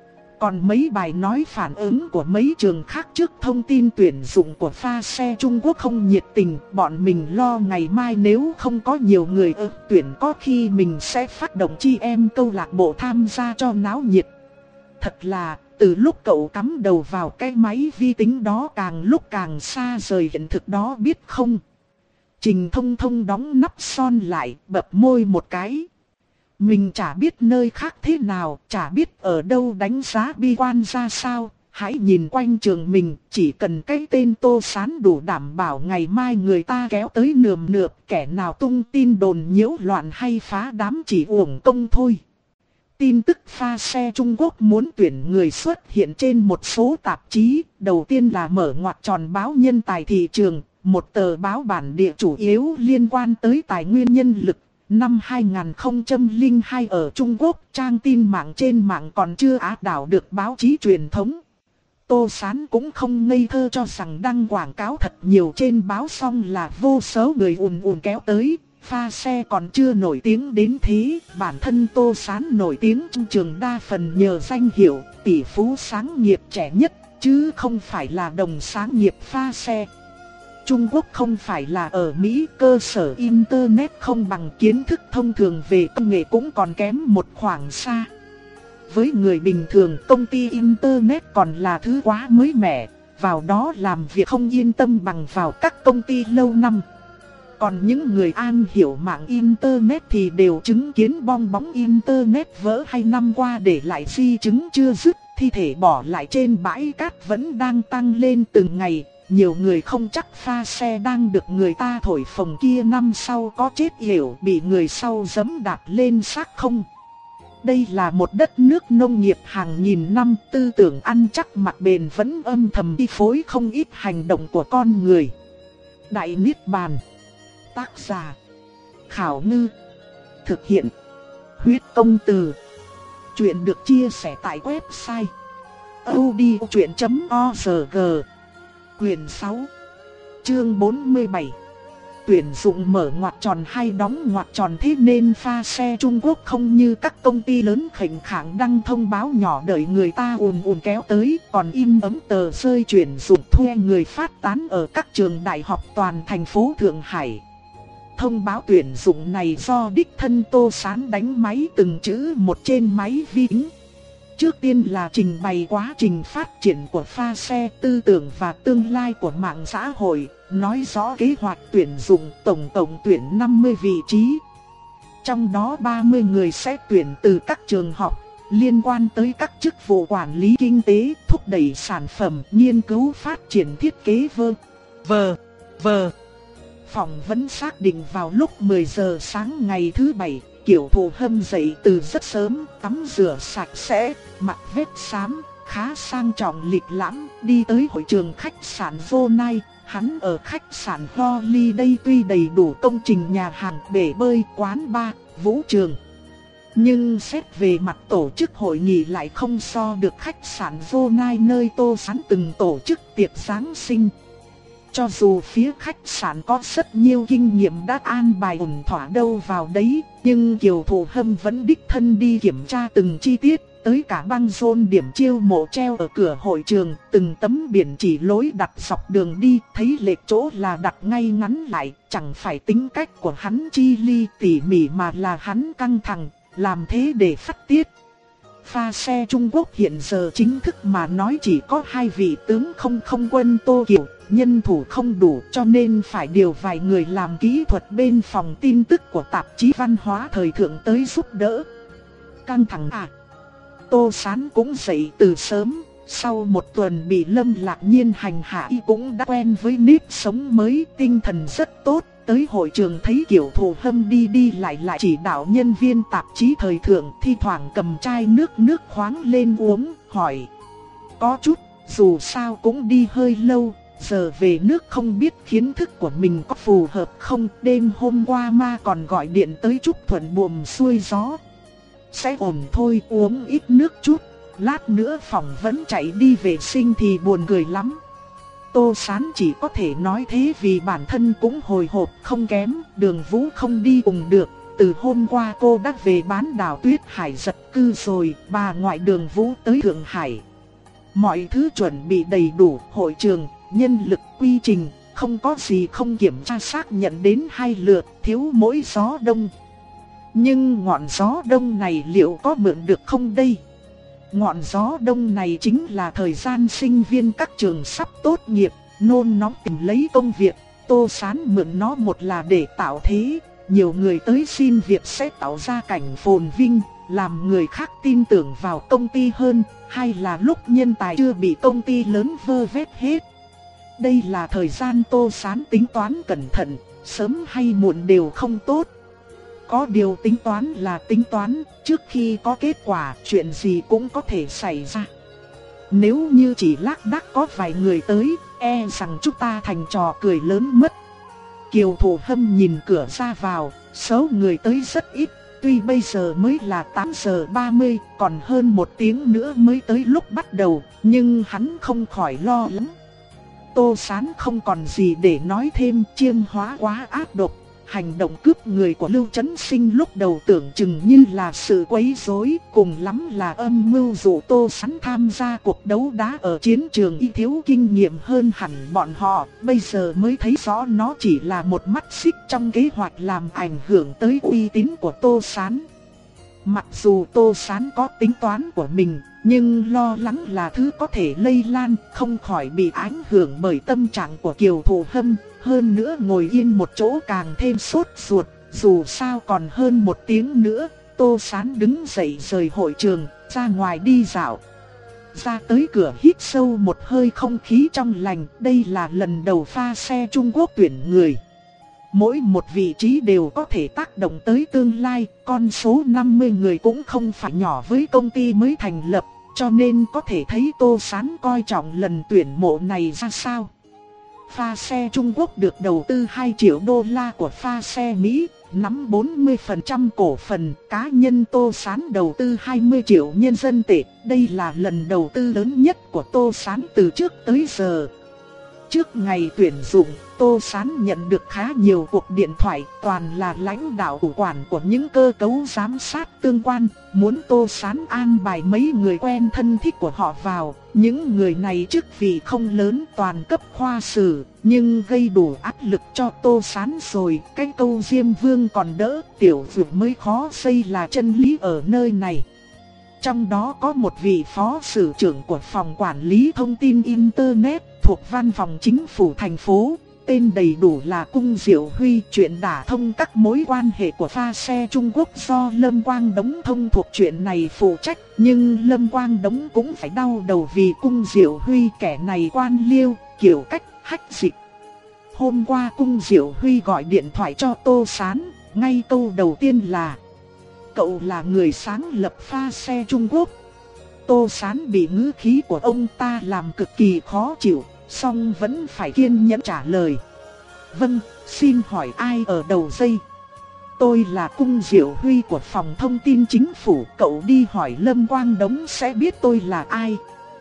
Còn mấy bài nói phản ứng của mấy trường khác trước thông tin tuyển dụng của pha xe Trung Quốc không nhiệt tình, bọn mình lo ngày mai nếu không có nhiều người ứng tuyển có khi mình sẽ phát động chi em câu lạc bộ tham gia cho náo nhiệt. Thật là, từ lúc cậu cắm đầu vào cái máy vi tính đó càng lúc càng xa rời hiện thực đó biết không? Trình Thông Thông đóng nắp son lại, bập môi một cái. Mình chả biết nơi khác thế nào, chả biết ở đâu đánh giá bi quan ra sao. Hãy nhìn quanh trường mình, chỉ cần cái tên Tô Sán đủ đảm bảo ngày mai người ta kéo tới nườm nượp, kẻ nào tung tin đồn nhiễu loạn hay phá đám chỉ uổng công thôi. Tin tức pha xe Trung Quốc muốn tuyển người xuất hiện trên một số tạp chí, đầu tiên là mở ngoặc tròn báo Nhân tài thị trường, một tờ báo bản địa chủ yếu liên quan tới tài nguyên nhân lực. Năm hai nghìn không trăm lẻ hai ở Trung Quốc, trang tin mạng trên mạng còn chưa áp đảo được báo chí truyền thống. Tô Sán cũng không ngây thơ cho rằng đăng quảng cáo thật nhiều trên báo xong là vô số người ùn ùn kéo tới. Pha xe còn chưa nổi tiếng đến thế, bản thân Tô Sán nổi tiếng trong trường đa phần nhờ danh hiệu tỷ phú sáng nghiệp trẻ nhất, chứ không phải là đồng sáng nghiệp pha xe. Trung Quốc không phải là ở Mỹ, cơ sở Internet không bằng, kiến thức thông thường về công nghệ cũng còn kém một khoảng xa. Với người bình thường, công ty Internet còn là thứ quá mới mẻ, vào đó làm việc không yên tâm bằng vào các công ty lâu năm. Còn những người am hiểu mạng Internet thì đều chứng kiến bong bóng Internet vỡ hai năm qua để lại di chứng chưa dứt, thi thể bỏ lại trên bãi cát vẫn đang tăng lên từng ngày. Nhiều người không chắc pha xe đang được người ta thổi phồng kia năm sau có chết yểu bị người sau giẫm đạp lên xác không. Đây là một đất nước nông nghiệp hàng nghìn năm, tư tưởng ăn chắc mặc bền vẫn âm thầm chi phối không ít hành động của con người. Đại Niết Bàn. Tác giả Khảo Ngư. Thực hiện Huyết Công Từ. Chuyện được chia sẻ tại website audiochuyện chấm org. Quyền sáu, chương bốn mươi bảy. Tuyển dụng mở ngoặc tròn hay đóng ngoặc tròn, thế nên pha xe Trung Quốc không như các công ty lớn khỉnh khạng đăng thông báo nhỏ đợi người ta ùn ùn kéo tới, còn in ấn tờ rơi tuyển dụng thuê người phát tán ở các trường đại học toàn thành phố Thượng Hải. Thông báo tuyển dụng này do đích thân Tô Sán đánh máy từng chữ một trên máy vi tính. Trước tiên là trình bày quá trình phát triển của pha xe, tư tưởng và tương lai của mạng xã hội, nói rõ kế hoạch tuyển dụng, tổng tổng tuyển năm mươi vị trí. Trong đó ba mươi người sẽ tuyển từ các trường học, liên quan tới các chức vụ quản lý kinh tế, thúc đẩy sản phẩm, nghiên cứu phát triển thiết kế vơ, vờ, vờ. Phỏng vấn xác định vào lúc mười giờ sáng ngày thứ bảy. Kiều Thụ Hâm dậy từ rất sớm, tắm rửa sạch sẽ, mặc vest xám, khá sang trọng lịch lãm, đi tới hội trường khách sạn Zonai. Hắn ở khách sạn Holiday tuy đầy đủ công trình nhà hàng, bể bơi, quán bar, vũ trường, nhưng xét về mặt tổ chức hội nghị lại không so được khách sạn Zonai nơi Tô Sán từng tổ chức tiệc Giáng sinh. Cho dù phía khách sạn có rất nhiều kinh nghiệm đã an bài ổn thỏa đâu vào đấy, nhưng Kiều Thụ Hâm vẫn đích thân đi kiểm tra từng chi tiết, tới cả băng rôn điểm chiêu mộ treo ở cửa hội trường, từng tấm biển chỉ lối đặt dọc đường đi, thấy lệch chỗ là đặt ngay ngắn lại, chẳng phải tính cách của hắn chi ly tỉ mỉ mà là hắn căng thẳng, làm thế để phát tiết. Pha xe Trung Quốc hiện giờ chính thức mà nói chỉ có hai vị tướng không không quân Tô Kiều, nhân thủ không đủ cho nên phải điều vài người làm kỹ thuật bên phòng tin tức của tạp chí văn hóa thời thượng tới giúp đỡ. Căng thẳng à? Tô Sán cũng dậy từ sớm, sau một tuần bị Lâm Lạc Nhiên hành hạ y cũng đã quen với nếp sống mới, tinh thần rất tốt. Tới hội trường thấy Kiều Thụ Hâm đi đi lại lại chỉ đạo nhân viên tạp chí thời thượng, thi thoảng cầm chai nước nước khoáng lên uống, hỏi. Có chút, dù sao cũng đi hơi lâu, giờ về nước không biết kiến thức của mình có phù hợp không. Đêm hôm qua ma còn gọi điện tới chúc thuận buồm xuôi gió. Sẽ ổn thôi, uống ít nước chút, lát nữa phỏng vấn chạy đi vệ sinh thì buồn cười lắm. Tô Sán chỉ có thể nói thế vì bản thân cũng hồi hộp không kém, Đường Vũ không đi cùng được. Từ hôm qua cô đã về bán đảo Tuyết Hải giật cư rồi, bà ngoại Đường Vũ tới Thượng Hải. Mọi thứ chuẩn bị đầy đủ, hội trường, nhân lực, quy trình, không có gì không kiểm tra xác nhận đến hai lượt, thiếu mỗi gió đông. Nhưng ngọn gió đông này liệu có mượn được không đây? Ngọn gió đông này chính là thời gian sinh viên các trường sắp tốt nghiệp, nôn nóng tìm lấy công việc. Tô Sán mượn nó, một là để tạo thế, nhiều người tới xin việc sẽ tạo ra cảnh phồn vinh, làm người khác tin tưởng vào công ty hơn. Hai là lúc nhân tài chưa bị công ty lớn vơ vét hết. Đây là thời gian Tô Sán tính toán cẩn thận, sớm hay muộn đều không tốt. Có điều tính toán là tính toán, trước khi có kết quả chuyện gì cũng có thể xảy ra. Nếu như chỉ lác đác có vài người tới, e rằng chúng ta thành trò cười lớn mất. Kiều Thụ Hâm nhìn cửa ra vào, số người tới rất ít, tuy bây giờ mới là tám giờ ba mươi, còn hơn một tiếng nữa mới tới lúc bắt đầu, nhưng hắn không khỏi lo lắng. Tô Sán không còn gì để nói thêm, chiêm hóa quá ác độc. Hành động cướp người của Lưu Chấn Sinh lúc đầu tưởng chừng như là sự quấy rối, cùng lắm là âm mưu dụ Tô Sán tham gia cuộc đấu đá ở chiến trường, y thiếu kinh nghiệm hơn hẳn bọn họ, bây giờ mới thấy rõ nó chỉ là một mắt xích trong kế hoạch làm ảnh hưởng tới uy tín của Tô Sán. Mặc dù Tô Sán có tính toán của mình, nhưng lo lắng là thứ có thể lây lan, không khỏi bị ảnh hưởng bởi tâm trạng của Kiều Thụ Hâm. Hơn nữa ngồi yên một chỗ càng thêm sốt ruột, dù sao còn hơn một tiếng nữa. Tô Sán đứng dậy rời hội trường, ra ngoài đi dạo. Ra tới cửa hít sâu một hơi không khí trong lành, đây là lần đầu pha xe Trung Quốc tuyển người. Mỗi một vị trí đều có thể tác động tới tương lai, con số năm mươi người cũng không phải nhỏ với công ty mới thành lập, cho nên có thể thấy Tô Sán coi trọng lần tuyển mộ này ra sao. Pha xe Trung Quốc được đầu tư hai triệu đô la của pha xe Mỹ, nắm bốn mươi phần trăm cổ phần, cá nhân Tô Sán đầu tư hai mươi triệu nhân dân tệ, đây là lần đầu tư lớn nhất của Tô Sán từ trước tới giờ. Trước ngày tuyển dụng, Tô Sán nhận được khá nhiều cuộc điện thoại, toàn là lãnh đạo chủ quản của những cơ cấu giám sát tương quan, muốn Tô Sán an bài mấy người quen thân thích của họ vào. Những người này chức vị không lớn, toàn cấp khoa sử, nhưng gây đủ áp lực cho Tô Sán rồi. Cái câu Diêm Vương còn đỡ, tiểu vượt mới khó xây là chân lý ở nơi này. Trong đó có một vị phó sử trưởng của phòng quản lý thông tin Internet thuộc văn phòng chính phủ thành phố, tên đầy đủ là Cung Diệu Huy, chuyện đả thông các mối quan hệ của pha xe Trung Quốc do Lâm Quang Đống thông thuộc chuyện này phụ trách, nhưng Lâm Quang Đống cũng phải đau đầu vì Cung Diệu Huy kẻ này quan liêu, kiểu cách hách dịch. Hôm qua Cung Diệu Huy gọi điện thoại cho Tô Sán, ngay câu đầu tiên là: cậu là người sáng lập pha xe Trung Quốc. Tô Sán bị ngữ khí của ông ta làm cực kỳ khó chịu, song vẫn phải kiên nhẫn trả lời. Vâng, xin hỏi ai ở đầu dây? Tôi là Cung Diệu Huy của phòng thông tin chính phủ, cậu đi hỏi Lâm Quang Đống sẽ biết tôi là ai.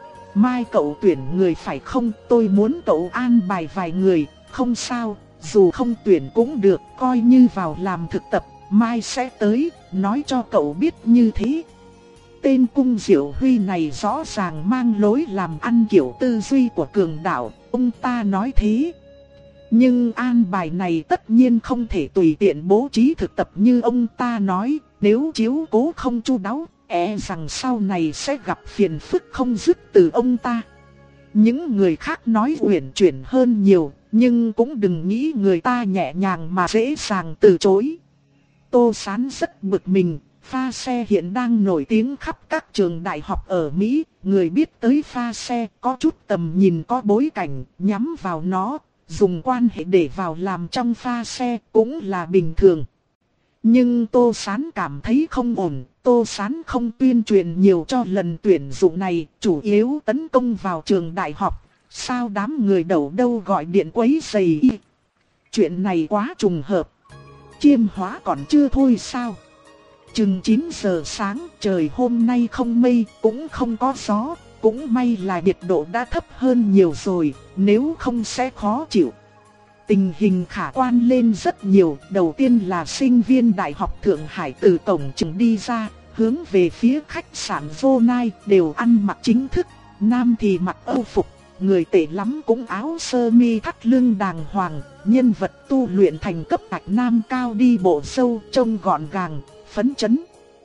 Mai cậu tuyển người phải không? Tôi muốn cậu an bài vài người, không sao, dù không tuyển cũng được, coi như vào làm thực tập, mai sẽ tới, nói cho cậu biết như thế. tên Cung Diệu Huy này rõ ràng mang lối làm ăn kiểu tư duy của cường đạo, ông ta nói thế. Nhưng an bài này tất nhiên không thể tùy tiện bố trí thực tập như ông ta nói, nếu chiếu cố không chu đáo, e rằng sau này sẽ gặp phiền phức không dứt từ ông ta. Những người khác nói uyển chuyển hơn nhiều, nhưng cũng đừng nghĩ người ta nhẹ nhàng mà dễ dàng từ chối. Tô Sán rất bực mình, pha xe hiện đang nổi tiếng khắp các trường đại học ở Mỹ, người biết tới pha xe có chút tầm nhìn có bối cảnh, nhắm vào nó, dùng quan hệ để vào làm trong pha xe cũng là bình thường. Nhưng Tô Sán cảm thấy không ổn, Tô Sán không tuyên truyền nhiều cho lần tuyển dụng này, chủ yếu tấn công vào trường đại học. Sao đám người đầu đâu gọi điện quấy rầy y? Chuyện này quá trùng hợp. Chiêm hóa còn chưa thôi sao? Chừng chín giờ sáng, trời hôm nay không mây, cũng không có gió, cũng may là nhiệt độ đã thấp hơn nhiều rồi, nếu không sẽ khó chịu. Tình hình khả quan lên rất nhiều, đầu tiên là sinh viên Đại học Thượng Hải từ cổng trường đi ra, hướng về phía khách sạn Vô Nai, đều ăn mặc chính thức, nam thì mặc âu phục, người tệ lắm cũng áo sơ mi thắt lưng đàng hoàng, nhân vật tu luyện thành cấp bạch nam cao đi bộ sâu, trông gọn gàng, phấn chấn.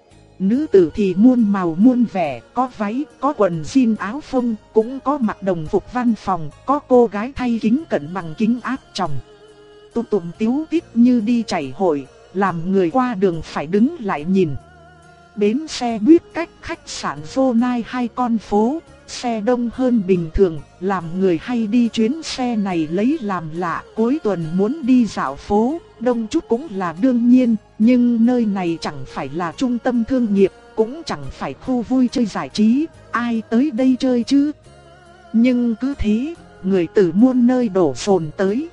Nữ tử thì muôn màu muôn vẻ, có váy, có quần jean áo phông, cũng có mặc đồng phục văn phòng, có cô gái thay kính cận bằng kính áp tròng. Tụm tụm tiếu tít như đi chảy hội, làm người qua đường phải đứng lại nhìn. Bến xe buýt cách khách sạn Vô Nai hai con phố, xe đông hơn bình thường, làm người hay đi chuyến xe này lấy làm lạ. Cuối tuần muốn đi dạo phố, đông chút cũng là đương nhiên, nhưng nơi này chẳng phải là trung tâm thương nghiệp, cũng chẳng phải khu vui chơi giải trí, ai tới đây chơi chứ. Nhưng cứ thế, người từ muôn nơi đổ dồn tới.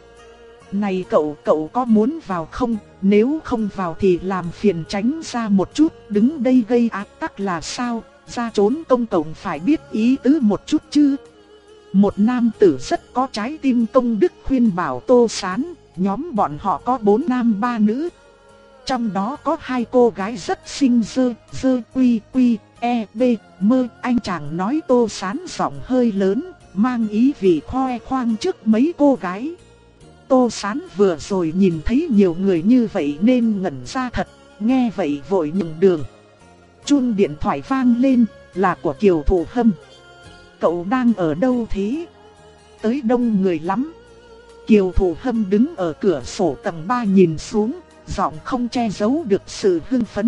Này cậu, cậu có muốn vào không? Nếu không vào thì làm phiền tránh ra một chút, đứng đây gây áp tắc là sao? Ra trốn công cộng phải biết ý tứ một chút chứ. Một nam tử rất có trái tim công đức khuyên bảo Tô Sán, nhóm bọn họ có bốn nam ba nữ. Trong đó có hai cô gái rất xinh dơ, dơ quy quy, e b, mơ. Anh chàng nói Tô Sán giọng hơi lớn, mang ý vị khoe khoang trước mấy cô gái. Tô Sán vừa rồi nhìn thấy nhiều người như vậy nên ngẩn ra thật, nghe vậy vội nhường đường. Chuông điện thoại vang lên, là của Kiều Thụ Hâm. Cậu đang ở đâu thế? Tới đông người lắm. Kiều Thụ Hâm đứng ở cửa sổ tầng ba nhìn xuống, giọng không che giấu được sự hưng phấn.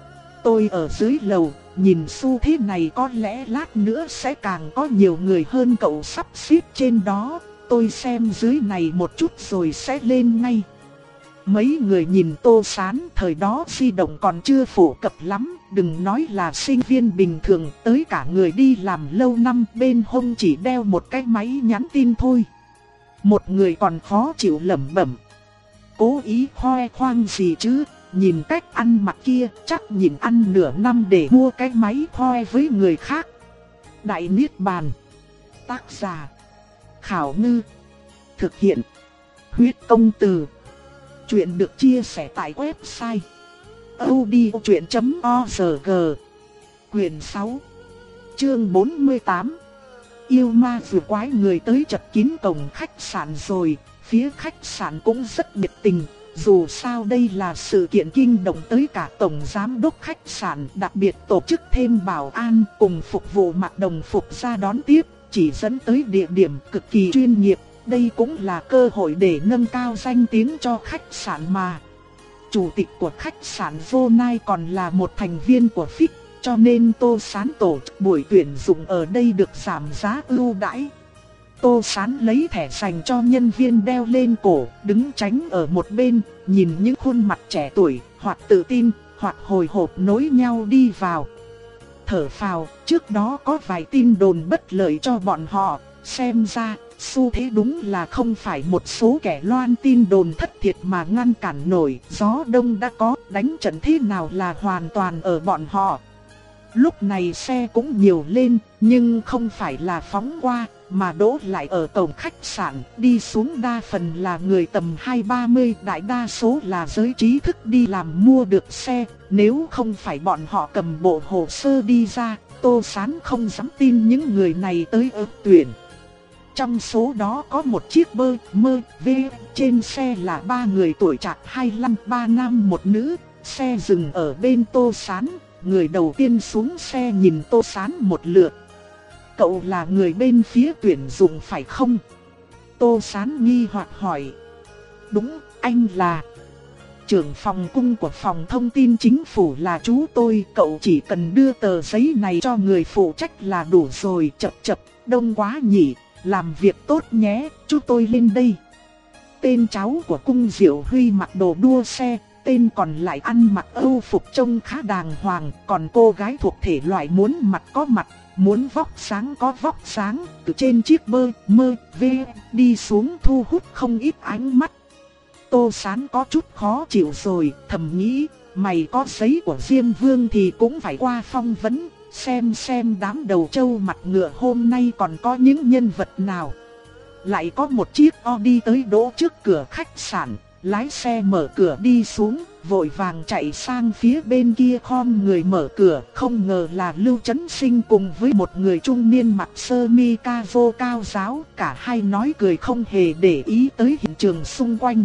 Tôi ở dưới lầu, nhìn xu thế này có lẽ lát nữa sẽ càng có nhiều người hơn cậu sắp xếp trên đó. Tôi xem dưới này một chút rồi sẽ lên ngay. Mấy người nhìn Tô Sán, thời đó di động còn chưa phổ cập lắm, đừng nói là sinh viên bình thường, tới cả người đi làm lâu năm bên hông chỉ đeo một cái máy nhắn tin thôi. Một người còn khó chịu lẩm bẩm. Cố ý khoe khoang gì chứ, nhìn cách ăn mặc kia, chắc nhìn ăn nửa năm để mua cái máy khoe với người khác. Đại Niết Bàn. Tác giả Khảo Ngư. Thực hiện Huyết Công Từ. Chuyện được chia sẻ tại website audiochuyện chấm org. Quyền sáu, chương bốn mươi tám. Yêu ma vừa quái người tới chật kín cổng khách sạn rồi, phía khách sạn cũng rất nhiệt tình. Dù sao đây là sự kiện kinh động tới cả tổng giám đốc khách sạn, đặc biệt tổ chức thêm bảo an cùng phục vụ mặc đồng phục ra đón tiếp, chỉ dẫn tới địa điểm cực kỳ chuyên nghiệp. Đây cũng là cơ hội để nâng cao danh tiếng cho khách sạn mà. Chủ tịch của khách sạn Vô Nai còn là một thành viên của ép i xê, cho nên Tô Sán tổ chức buổi tuyển dụng ở đây được giảm giá ưu đãi. Tô Sán lấy thẻ dành cho nhân viên đeo lên cổ, đứng tránh ở một bên, nhìn những khuôn mặt trẻ tuổi, hoặc tự tin, hoặc hồi hộp nối nhau đi vào. Thở phào, trước đó có vài tin đồn bất lợi cho bọn họ, xem ra xu thế đúng là không phải một số kẻ loan tin đồn thất thiệt mà ngăn cản nổi. Gió đông đã có, đánh trận thế nào là hoàn toàn ở bọn họ. Lúc này xe cũng nhiều lên, nhưng không phải là phóng qua, mà đỗ lại ở cổng khách sạn, đi xuống đa phần là người tầm hai ba mươi, đại đa số là giới trí thức đi làm mua được xe, nếu không phải bọn họ cầm bộ hồ sơ đi ra, Tô Sán không dám tin những người này tới ứng tuyển. Trong số đó có một chiếc bơ mơ V, trên xe là ba người tuổi trạc hai mươi lăm, ba nam một nữ, xe dừng ở bên Tô Sán, người đầu tiên xuống xe nhìn Tô Sán một lượt. Cậu là người bên phía tuyển dụng phải không? Tô Sán nghi hoặc hỏi. Đúng, anh là. Trưởng phòng cung của phòng thông tin chính phủ là chú tôi, cậu chỉ cần đưa tờ giấy này cho người phụ trách là đủ rồi. Chập chập, đông quá nhỉ, làm việc tốt nhé, chú tôi lên đây. Tên cháu của cung Diệu Huy mặc đồ đua xe, tên còn lại ăn mặc âu phục trông khá đàng hoàng, còn cô gái thuộc thể loại muốn mặt có mặt, muốn vóc sáng có vóc sáng, từ trên chiếc bơ mơ V đi xuống thu hút không ít ánh mắt. Tô Sán có chút khó chịu rồi, thầm nghĩ, mày có giấy của Diêm Vương thì cũng phải qua phong vấn, xem xem đám đầu trâu mặt ngựa hôm nay còn có những nhân vật nào. Lại có một chiếc Audi tới đỗ trước cửa khách sạn, lái xe mở cửa đi xuống, vội vàng chạy sang phía bên kia khom người mở cửa, không ngờ là Lưu Chấn Sinh cùng với một người trung niên mặc sơ mi ca vô cao giáo, cả hai nói cười không hề để ý tới hiện trường xung quanh.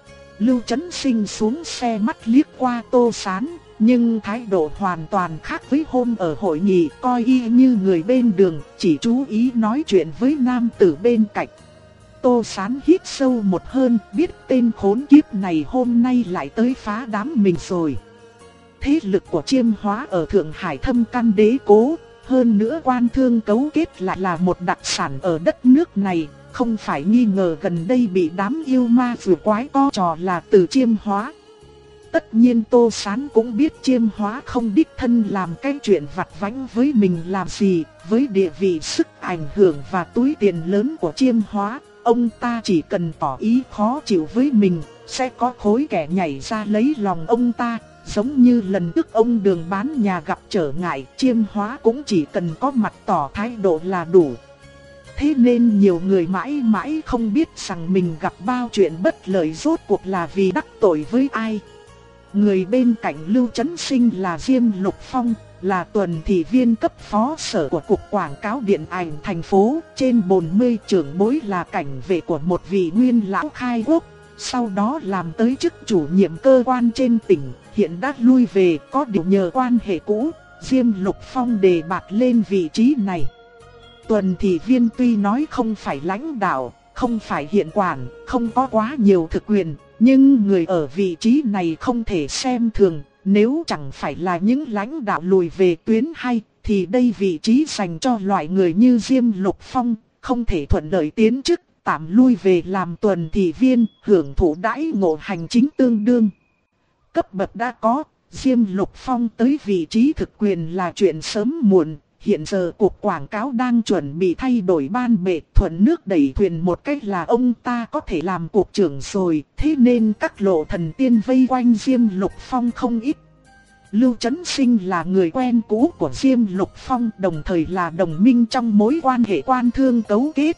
Lưu Chấn Sinh xuống xe mắt liếc qua Tô Sán, nhưng thái độ hoàn toàn khác với hôm ở hội nghị, coi y như người bên đường, chỉ chú ý nói chuyện với nam tử bên cạnh. Tô Sán hít sâu một hơi, biết tên khốn kiếp này hôm nay lại tới phá đám mình rồi. Thế lực của Chiêm Hóa ở Thượng Hải thâm căn đế cố, hơn nữa quan thương cấu kết lại là một đặc sản ở đất nước này, không phải nghi ngờ gần đây bị đám yêu ma vừa quái co trò là từ Chiêm Hóa. Tất nhiên Tô Sán cũng biết Chiêm Hóa không đích thân làm cái chuyện vặt vãnh với mình làm gì, với địa vị sức ảnh hưởng và túi tiền lớn của Chiêm Hóa. Ông ta chỉ cần tỏ ý khó chịu với mình, sẽ có khối kẻ nhảy ra lấy lòng ông ta. Giống như lần trước ông Đường bán nhà gặp trở ngại, Chiêm Hóa cũng chỉ cần có mặt tỏ thái độ là đủ. Thế nên nhiều người mãi mãi không biết rằng mình gặp bao chuyện bất lợi rốt cuộc là vì đắc tội với ai. Người bên cạnh Lưu Chấn Sinh là Diêm Lục Phong, là tuần thị viên cấp phó sở của Cục Quảng cáo Điện ảnh thành phố, trên bốn mươi trưởng bối là cảnh vệ của một vị nguyên lão khai quốc, sau đó làm tới chức chủ nhiệm cơ quan trên tỉnh, hiện đã lui về, có điều nhờ quan hệ cũ, Diêm Lục Phong đề bạt lên vị trí này. Tuần thị viên tuy nói không phải lãnh đạo, không phải hiện quản, không có quá nhiều thực quyền, nhưng người ở vị trí này không thể xem thường. Nếu chẳng phải là những lãnh đạo lùi về tuyến hay, thì đây vị trí dành cho loại người như Diêm Lục Phong, không thể thuận lợi tiến chức, tạm lui về làm tuần thị viên, hưởng thụ đãi ngộ hành chính tương đương. Cấp bậc đã có, Diêm Lục Phong tới vị trí thực quyền là chuyện sớm muộn. Hiện giờ Cục Quảng cáo đang chuẩn bị thay đổi ban bệ, thuận nước đẩy thuyền một cách là ông ta có thể làm cục trưởng rồi, thế nên các lộ thần tiên vây quanh Diêm Lục Phong không ít. Lưu Chấn Sinh là người quen cũ của Diêm Lục Phong, đồng thời là đồng minh trong mối quan hệ quan thương cấu kết.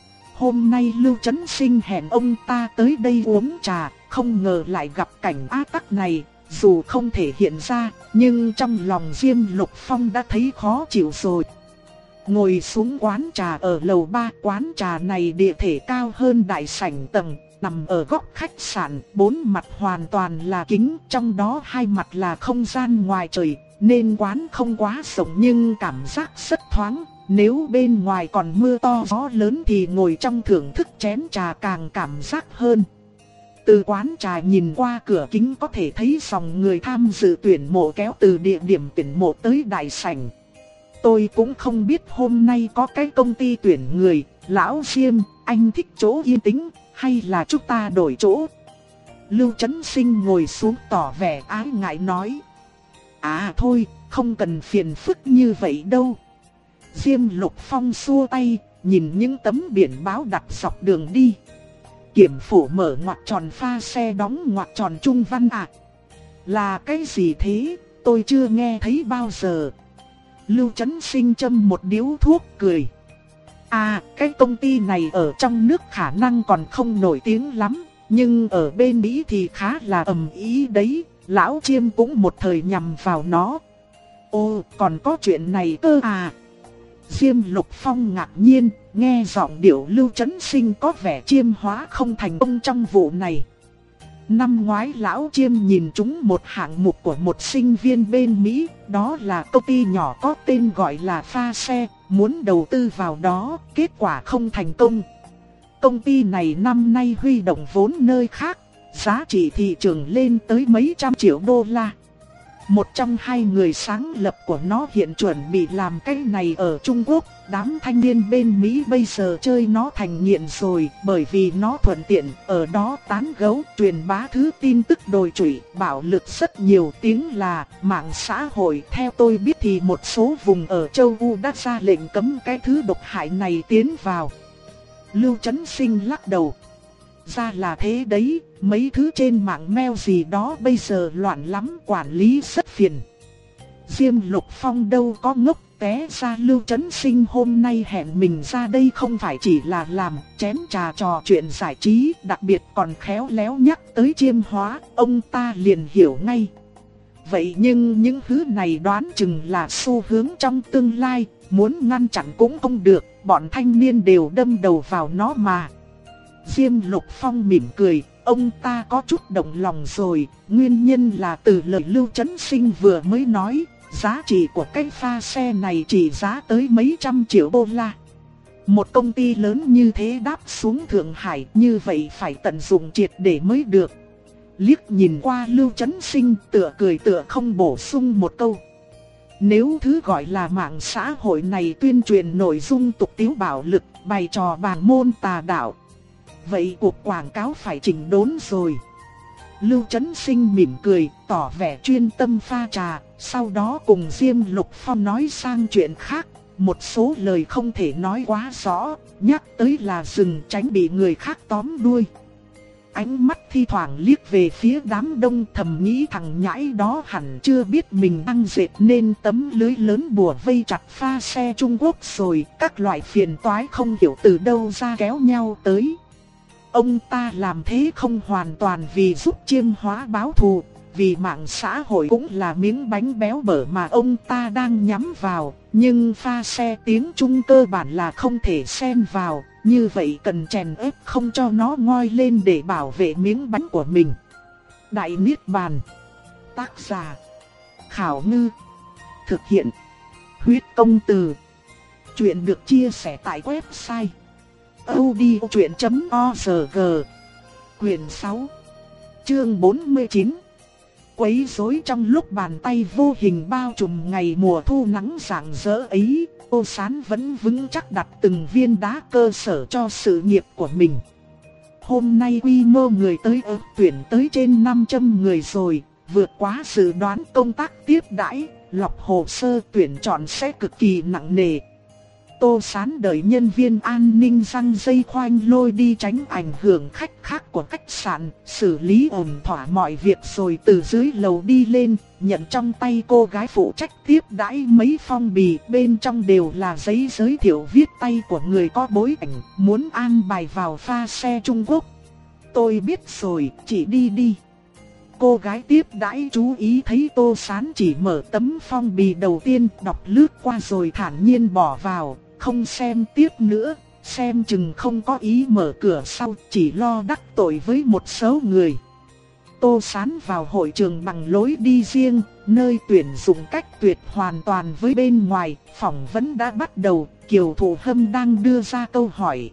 Hôm nay Lưu Chấn Sinh hẹn ông ta tới đây uống trà, không ngờ lại gặp cảnh ác tắc này. Dù không thể hiện ra, nhưng trong lòng Diêm Lục Phong đã thấy khó chịu rồi. Ngồi xuống quán trà ở lầu ba, quán trà này địa thể cao hơn đại sảnh tầng, nằm ở góc khách sạn, bốn mặt hoàn toàn là kính, trong đó hai mặt là không gian ngoài trời, nên quán không quá rộng nhưng cảm giác rất thoáng. Nếu bên ngoài còn mưa to gió lớn thì ngồi trong thưởng thức chén trà càng cảm giác hơn. Từ quán trà nhìn qua cửa kính có thể thấy dòng người tham dự tuyển mộ kéo từ địa điểm tuyển mộ tới đại sảnh. Tôi cũng không biết hôm nay có cái công ty tuyển người, lão Diêm, anh thích chỗ yên tĩnh, hay là chúng ta đổi chỗ? Lưu Chấn Sinh ngồi xuống tỏ vẻ ái ngại nói. À thôi, không cần phiền phức như vậy đâu. Diêm Lục Phong xua tay, nhìn những tấm biển báo đặt dọc đường đi. Kiểm phủ mở ngoặc tròn pha xe đóng ngoặc tròn trung văn à? Là cái gì thế? Tôi chưa nghe thấy bao giờ. Lưu Chấn Sinh châm một điếu thuốc cười. À, cái công ty này ở trong nước khả năng còn không nổi tiếng lắm, nhưng ở bên Mỹ thì khá là ầm ĩ đấy, lão Chiêm cũng một thời nhằm vào nó. Ồ, còn có chuyện này cơ à? Diêm Lục Phong ngạc nhiên, nghe giọng điệu Lưu Chấn Sinh có vẻ chiêm hóa không thành công trong vụ này. Năm ngoái lão Chiêm nhìn trúng một hạng mục của một sinh viên bên Mỹ, đó là công ty nhỏ có tên gọi là Pha Xe, muốn đầu tư vào đó, kết quả không thành công. Công ty này năm nay huy động vốn nơi khác, giá trị thị trường lên tới mấy trăm triệu đô la. Một trong hai người sáng lập của nó hiện chuẩn bị làm cái này ở Trung Quốc, đám thanh niên bên Mỹ bây giờ chơi nó thành nghiện rồi, bởi vì nó thuận tiện, ở đó tán gẫu, truyền bá thứ tin tức đồi trụy, bạo lực rất nhiều, tiếng là mạng xã hội. Theo tôi biết thì một số vùng ở châu Âu đã ra lệnh cấm cái thứ độc hại này tiến vào. Lưu Chấn Sinh lắc đầu. Ra là thế đấy, mấy thứ trên mạng mail gì đó bây giờ loạn lắm, quản lý rất phiền. Diêm Lục Phong đâu có ngốc, té ra Lưu Chấn Sinh hôm nay hẹn mình ra đây không phải chỉ là làm chén trà trò chuyện giải trí, đặc biệt còn khéo léo nhắc tới chiêm hóa, ông ta liền hiểu ngay. Vậy nhưng những thứ này đoán chừng là xu hướng trong tương lai, muốn ngăn chặn cũng không được, bọn thanh niên đều đâm đầu vào nó mà. Diêm Lục Phong mỉm cười, ông ta có chút động lòng rồi, nguyên nhân là từ lời Lưu Chấn Sinh vừa mới nói, giá trị của cái pha xe này chỉ giá tới mấy trăm triệu đô la. Một công ty lớn như thế đáp xuống Thượng Hải, như vậy phải tận dụng triệt để mới được. Liếc nhìn qua Lưu Chấn Sinh, tựa cười tựa không bổ sung một câu. Nếu thứ gọi là mạng xã hội này tuyên truyền nội dung tục tiếu bạo lực, bày trò bàng môn tà đạo, vậy cuộc quảng cáo phải chỉnh đốn rồi. Lưu Chấn Sinh mỉm cười, tỏ vẻ chuyên tâm pha trà, sau đó cùng Diêm Lục Phong nói sang chuyện khác. Một số lời không thể nói quá rõ, nhắc tới là dừng tránh bị người khác tóm đuôi. Ánh mắt thi thoảng liếc về phía đám đông, thầm nghĩ thằng nhãi đó hẳn chưa biết mình đang dệt nên tấm lưới lớn bùa vây chặt pha xe Trung Quốc rồi, các loại phiền toái không hiểu từ đâu ra kéo nhau tới. Ông ta làm thế không hoàn toàn vì giúp chiêm hóa báo thù, vì mạng xã hội cũng là miếng bánh béo bở mà ông ta đang nhắm vào, nhưng pha xe tiếng Trung cơ bản là không thể xen vào, như vậy cần chèn ép không cho nó ngoi lên để bảo vệ miếng bánh của mình. Đại Niết Bàn. Tác giả Khảo Ngư. Thực hiện Huyết Công Từ. Chuyện được chia sẻ tại website audiochuyện chấm org. Quyền sáu, chương bốn mươi chín. Quấy rối trong lúc bàn tay vô hình bao trùm ngày mùa thu nắng rạng rỡ ấy, Tô Sán vẫn vững chắc đặt từng viên đá cơ sở cho sự nghiệp của mình. Hôm nay quy mô người tới ứng tuyển tới trên năm trăm người rồi, vượt quá dự đoán. Công tác tiếp đãi, lọc hồ sơ tuyển chọn sẽ cực kỳ nặng nề. Tô Sán đợi nhân viên an ninh răng dây khoanh lôi đi tránh ảnh hưởng khách khác của khách sạn, xử lý ổn thỏa mọi việc rồi từ dưới lầu đi lên, nhận trong tay cô gái phụ trách tiếp đãi mấy phong bì, bên trong đều là giấy giới thiệu viết tay của người có bối cảnh, muốn an bài vào pha xe Trung Quốc. Tôi biết rồi, chị đi đi. Cô gái tiếp đãi chú ý thấy Tô Sán chỉ mở tấm phong bì đầu tiên, đọc lướt qua rồi thản nhiên bỏ vào, không xem tiếp nữa, xem chừng không có ý mở cửa sau, chỉ lo đắc tội với một số người. Tô Sán vào hội trường bằng lối đi riêng, nơi tuyển dụng cách tuyệt hoàn toàn với bên ngoài, phỏng vấn đã bắt đầu, Kiều Thụ Hâm đang đưa ra câu hỏi.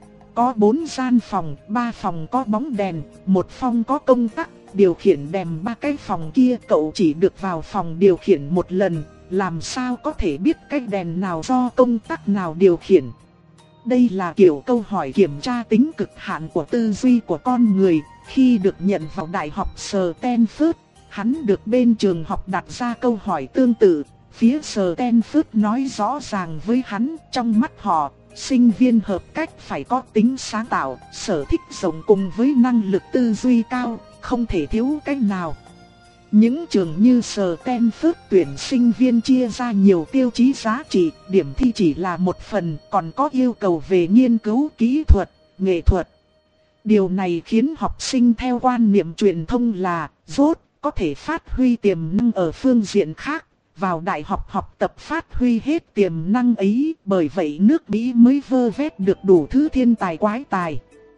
Có bốn gian phòng, ba phòng có bóng đèn, một phòng có công tắc điều khiển đèn, ba cái phòng kia cậu chỉ được vào phòng điều khiển một lần, làm sao có thể biết cái đèn nào do công tắc nào điều khiển. Đây là kiểu câu hỏi kiểm tra tính cực hạn của tư duy của con người. Khi được nhận vào Đại học Stanford, hắn được bên trường học đặt ra câu hỏi tương tự. Phía Stanford nói rõ ràng với hắn, trong mắt họ, sinh viên hợp cách phải có tính sáng tạo, sở thích rộng cùng với năng lực tư duy cao, không thể thiếu cái nào. Những trường như Stanford tuyển sinh viên chia ra nhiều tiêu chí giá trị, điểm thi chỉ là một phần, còn có yêu cầu về nghiên cứu kỹ thuật, nghệ thuật. Điều này khiến học sinh theo quan niệm truyền thông là rốt, có thể phát huy tiềm năng ở phương diện khác, vào đại học học tập phát huy hết tiềm năng ấy, bởi vậy nước Mỹ mới vơ vét được đủ thứ thiên tài quái tài.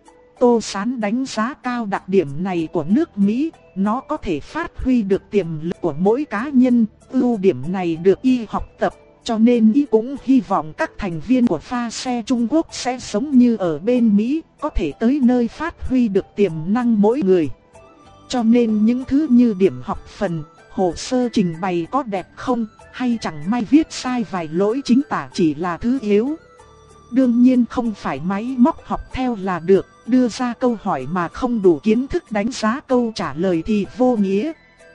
Tô Sán đánh giá cao đặc điểm này của nước Mỹ, nó có thể phát huy được tiềm lực của mỗi cá nhân, ưu điểm này được y học tập, cho nên y cũng hy vọng các thành viên của pha xe Trung Quốc sẽ sống như ở bên Mỹ, có thể tới nơi phát huy được tiềm năng mỗi người. Cho nên những thứ như điểm học phần, hồ sơ trình bày có đẹp không, hay chẳng may viết sai vài lỗi chính tả chỉ là thứ yếu. Đương nhiên không phải máy móc học theo là được, đưa ra câu hỏi mà không đủ kiến thức đánh giá câu trả lời thì vô nghĩa.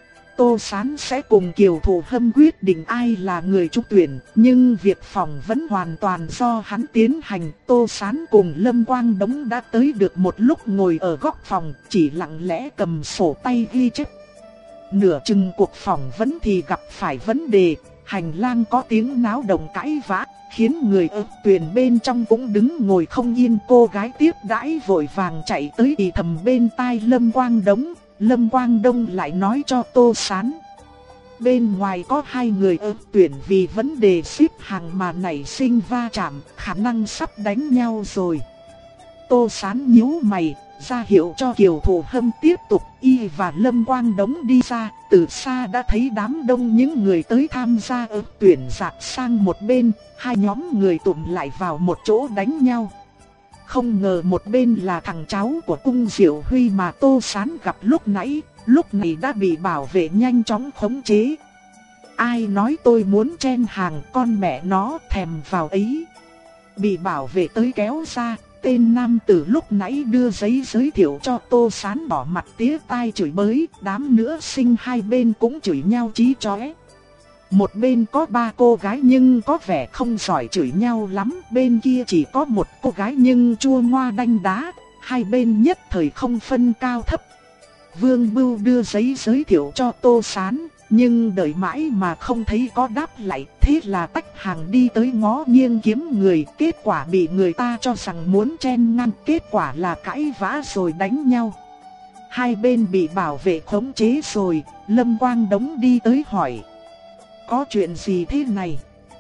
Tô Sán sẽ cùng Kiều Thụ Hâm quyết định ai là người trúng tuyển, nhưng việc phỏng vấn hoàn toàn do hắn tiến hành. Tô Sán cùng Lâm Quang Đống đã tới được một lúc ngồi ở góc phòng, chỉ lặng lẽ cầm sổ tay ghi chép. Nửa chừng cuộc phỏng vấn thì gặp phải vấn đề, hành lang có tiếng náo động cãi vã, khiến người ở tuyển bên trong cũng đứng ngồi không yên. Cô gái tiếp đãi vội vàng chạy tới thì thầm bên tai Lâm Quang Đống. Lâm Quang Đông lại nói cho Tô Sán. Bên ngoài có hai người ở tuyển vì vấn đề xếp hàng mà nảy sinh va chạm, khả năng sắp đánh nhau rồi. Tô Sán nhíu mày, ra hiệu cho Kiều Thụ Hâm tiếp tục. Y và Lâm Quang Đống đi ra, từ xa đã thấy đám đông những người tới tham gia ở tuyển dạt sang một bên, hai nhóm người tụm lại vào một chỗ đánh nhau. Không ngờ một bên là thằng cháu của Cung Diệu Huy mà Tô Sán gặp lúc nãy, lúc này đã bị bảo vệ nhanh chóng khống chế. Ai nói tôi muốn chen hàng, con mẹ nó thèm vào ấy. Bị bảo vệ tới kéo ra, tên nam tử lúc nãy đưa giấy giới thiệu cho Tô Sán bỏ mặt tía tai chửi bới, đám nữa sinh hai bên cũng chửi nhau chí chóe. Một bên có ba cô gái nhưng có vẻ không giỏi chửi nhau lắm, bên kia chỉ có một cô gái nhưng chua ngoa đanh đá, hai bên nhất thời không phân cao thấp. Vương Bưu đưa giấy giới thiệu cho Tô Sán, nhưng đợi mãi mà không thấy có đáp lại, thế là tách hàng đi tới ngó nghiêng kiếm người, kết quả bị người ta cho rằng muốn chen ngang, kết quả là cãi vã rồi đánh nhau. Hai bên bị bảo vệ khống chế rồi, Lâm Quang Đống đi tới hỏi. Có chuyện gì thế này?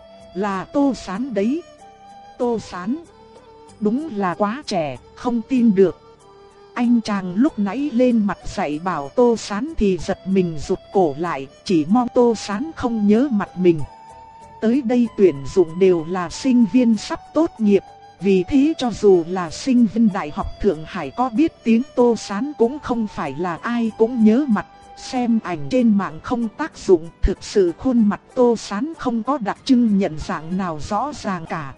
Là Tô Sán đấy. Tô Sán? Đúng là quá trẻ, không tin được. Anh chàng lúc nãy lên mặt dạy bảo Tô Sán thì giật mình rụt cổ lại, chỉ mong Tô Sán không nhớ mặt mình. Tới đây tuyển dụng đều là sinh viên sắp tốt nghiệp, vì thế cho dù là sinh viên Đại học Thượng Hải có biết tiếng Tô Sán cũng không phải là ai cũng nhớ mặt. Xem ảnh trên mạng không tác dụng, thực sự khuôn mặt Tô Sán không có đặc trưng nhận dạng nào rõ ràng cả.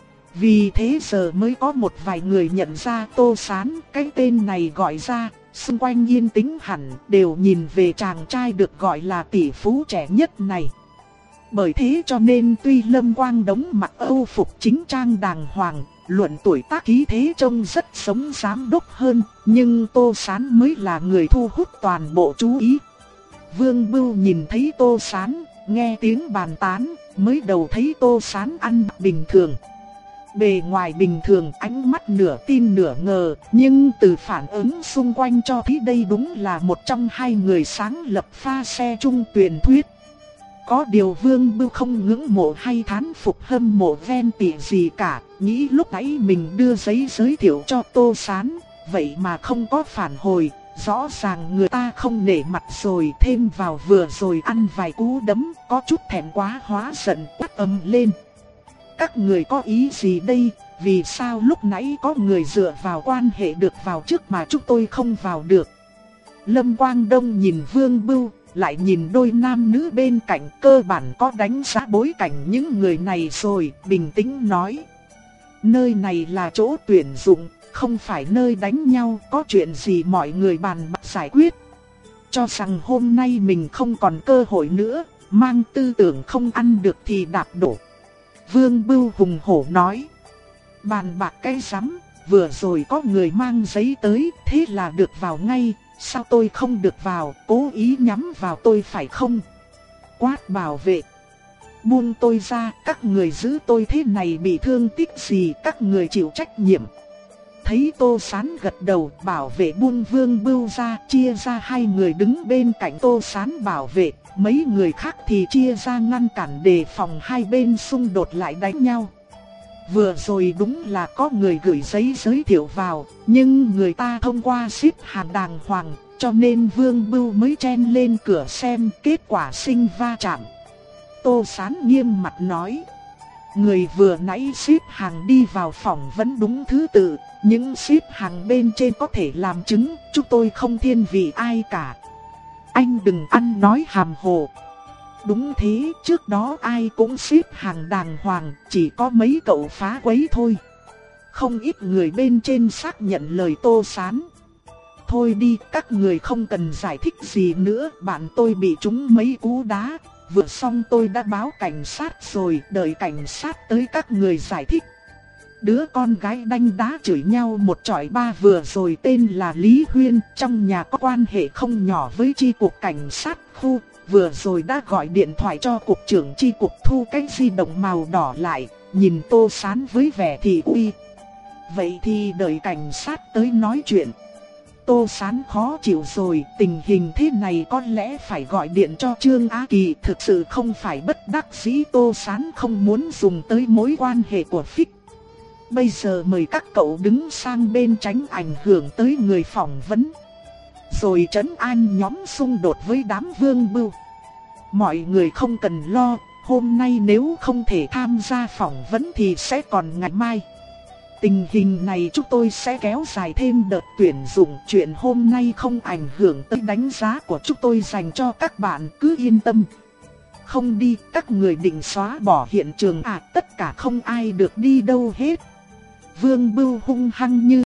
Vì thế giờ mới có một vài người nhận ra Tô Sán, cái tên này gọi ra, xung quanh yên tĩnh hẳn, đều nhìn về chàng trai được gọi là tỷ phú trẻ nhất này. Bởi thế cho nên tuy Lâm Quang Đống mặc Âu phục chính trang đàng hoàng, luận tuổi tác khí thế trông rất sống giám đốc hơn, nhưng Tô Sán mới là người thu hút toàn bộ chú ý. Vương Bưu nhìn thấy Tô Sán, nghe tiếng bàn tán, mới đầu thấy Tô Sán ăn bình thường. Bề ngoài bình thường, ánh mắt nửa tin nửa ngờ, nhưng từ phản ứng xung quanh cho thấy đây đúng là một trong hai người sáng lập pha xe Trung Tuyền Thuyết. Có điều Vương Bưu không ngưỡng mộ hay thán phục hâm mộ ven tỉ gì cả, nghĩ lúc nãy mình đưa giấy giới thiệu cho Tô Sán, vậy mà không có phản hồi, rõ ràng người ta không nể mặt rồi, thêm vào vừa rồi ăn vài cú đấm, có chút thẹn quá hóa giận quát ầm lên. Các người có ý gì đây, vì sao lúc nãy có người dựa vào quan hệ được vào trước mà chúng tôi không vào được? Lâm Quang Đông nhìn Vương Bưu, lại nhìn đôi nam nữ bên cạnh, cơ bản có đánh giá bối cảnh những người này rồi, bình tĩnh nói. Nơi này là chỗ tuyển dụng, không phải nơi đánh nhau, có chuyện gì mọi người bàn bạc giải quyết. Cho rằng hôm nay mình không còn cơ hội nữa, mang tư tưởng không ăn được thì đạp đổ. Vương Bưu hùng hổ nói. Bàn bạc cái rắm, vừa rồi có người mang giấy tới, thế là được vào ngay, Sao tôi không được vào, cố ý nhắm vào tôi phải không? Quát bảo vệ. Buông tôi ra, các người giữ tôi thế này bị thương tích gì, các người chịu trách nhiệm. Thấy Tô Sán gật đầu, bảo vệ buông Vương Bưu ra, chia ra hai người đứng bên cạnh Tô Sán bảo vệ, mấy người khác thì chia ra ngăn cản đề phòng hai bên xung đột lại đánh nhau. Vừa rồi đúng là có người gửi giấy giới thiệu vào, nhưng người ta thông qua xếp hàng đàng hoàng, cho nên Vương Bưu mới chen lên cửa xem, kết quả sinh va chạm. Tô Sán nghiêm mặt nói, người vừa nãy xếp hàng đi vào phòng vẫn đúng thứ tự, những xếp hàng bên trên có thể làm chứng, chúng tôi không thiên vị ai cả. Anh đừng ăn nói hàm hồ. Đúng thế, trước đó ai cũng xếp hàng đàng hoàng, chỉ có mấy cậu phá quấy thôi. Không ít người bên trên xác nhận lời Tô Sán. Thôi đi, các người không cần giải thích gì nữa, bạn tôi bị trúng mấy cú đá. Vừa xong tôi đã báo cảnh sát rồi, đợi cảnh sát tới các người giải thích. Đứa con gái đánh đá chửi nhau một chọi ba vừa rồi tên là Lý Huyên, trong nhà có quan hệ không nhỏ với chi cục cảnh sát khu. Vừa rồi đã gọi điện thoại cho cục trưởng chi cục thu cái di động màu đỏ lại, nhìn Tô Sán với vẻ thị uy. Vậy thì đợi cảnh sát tới nói chuyện. Tô Sán khó chịu rồi, tình hình thế này có lẽ phải gọi điện cho Trương Á Kỳ. Thực sự không phải bất đắc dĩ, Tô Sán không muốn dùng tới mối quan hệ của Phích. Bây giờ mời các cậu đứng sang bên tránh ảnh hưởng tới người phỏng vấn, rồi trấn an nhóm xung đột với đám Vương Bưu. Mọi người không cần lo, hôm nay nếu không thể tham gia phỏng vấn thì sẽ còn ngày mai. Tình hình này chúng tôi sẽ kéo dài thêm đợt tuyển dụng, chuyện hôm nay không ảnh hưởng tới đánh giá của chúng tôi dành cho các bạn, cứ yên tâm. Không đi, các người định xóa bỏ hiện trường à? Tất cả không ai được đi đâu hết. Vương Bưu hung hăng như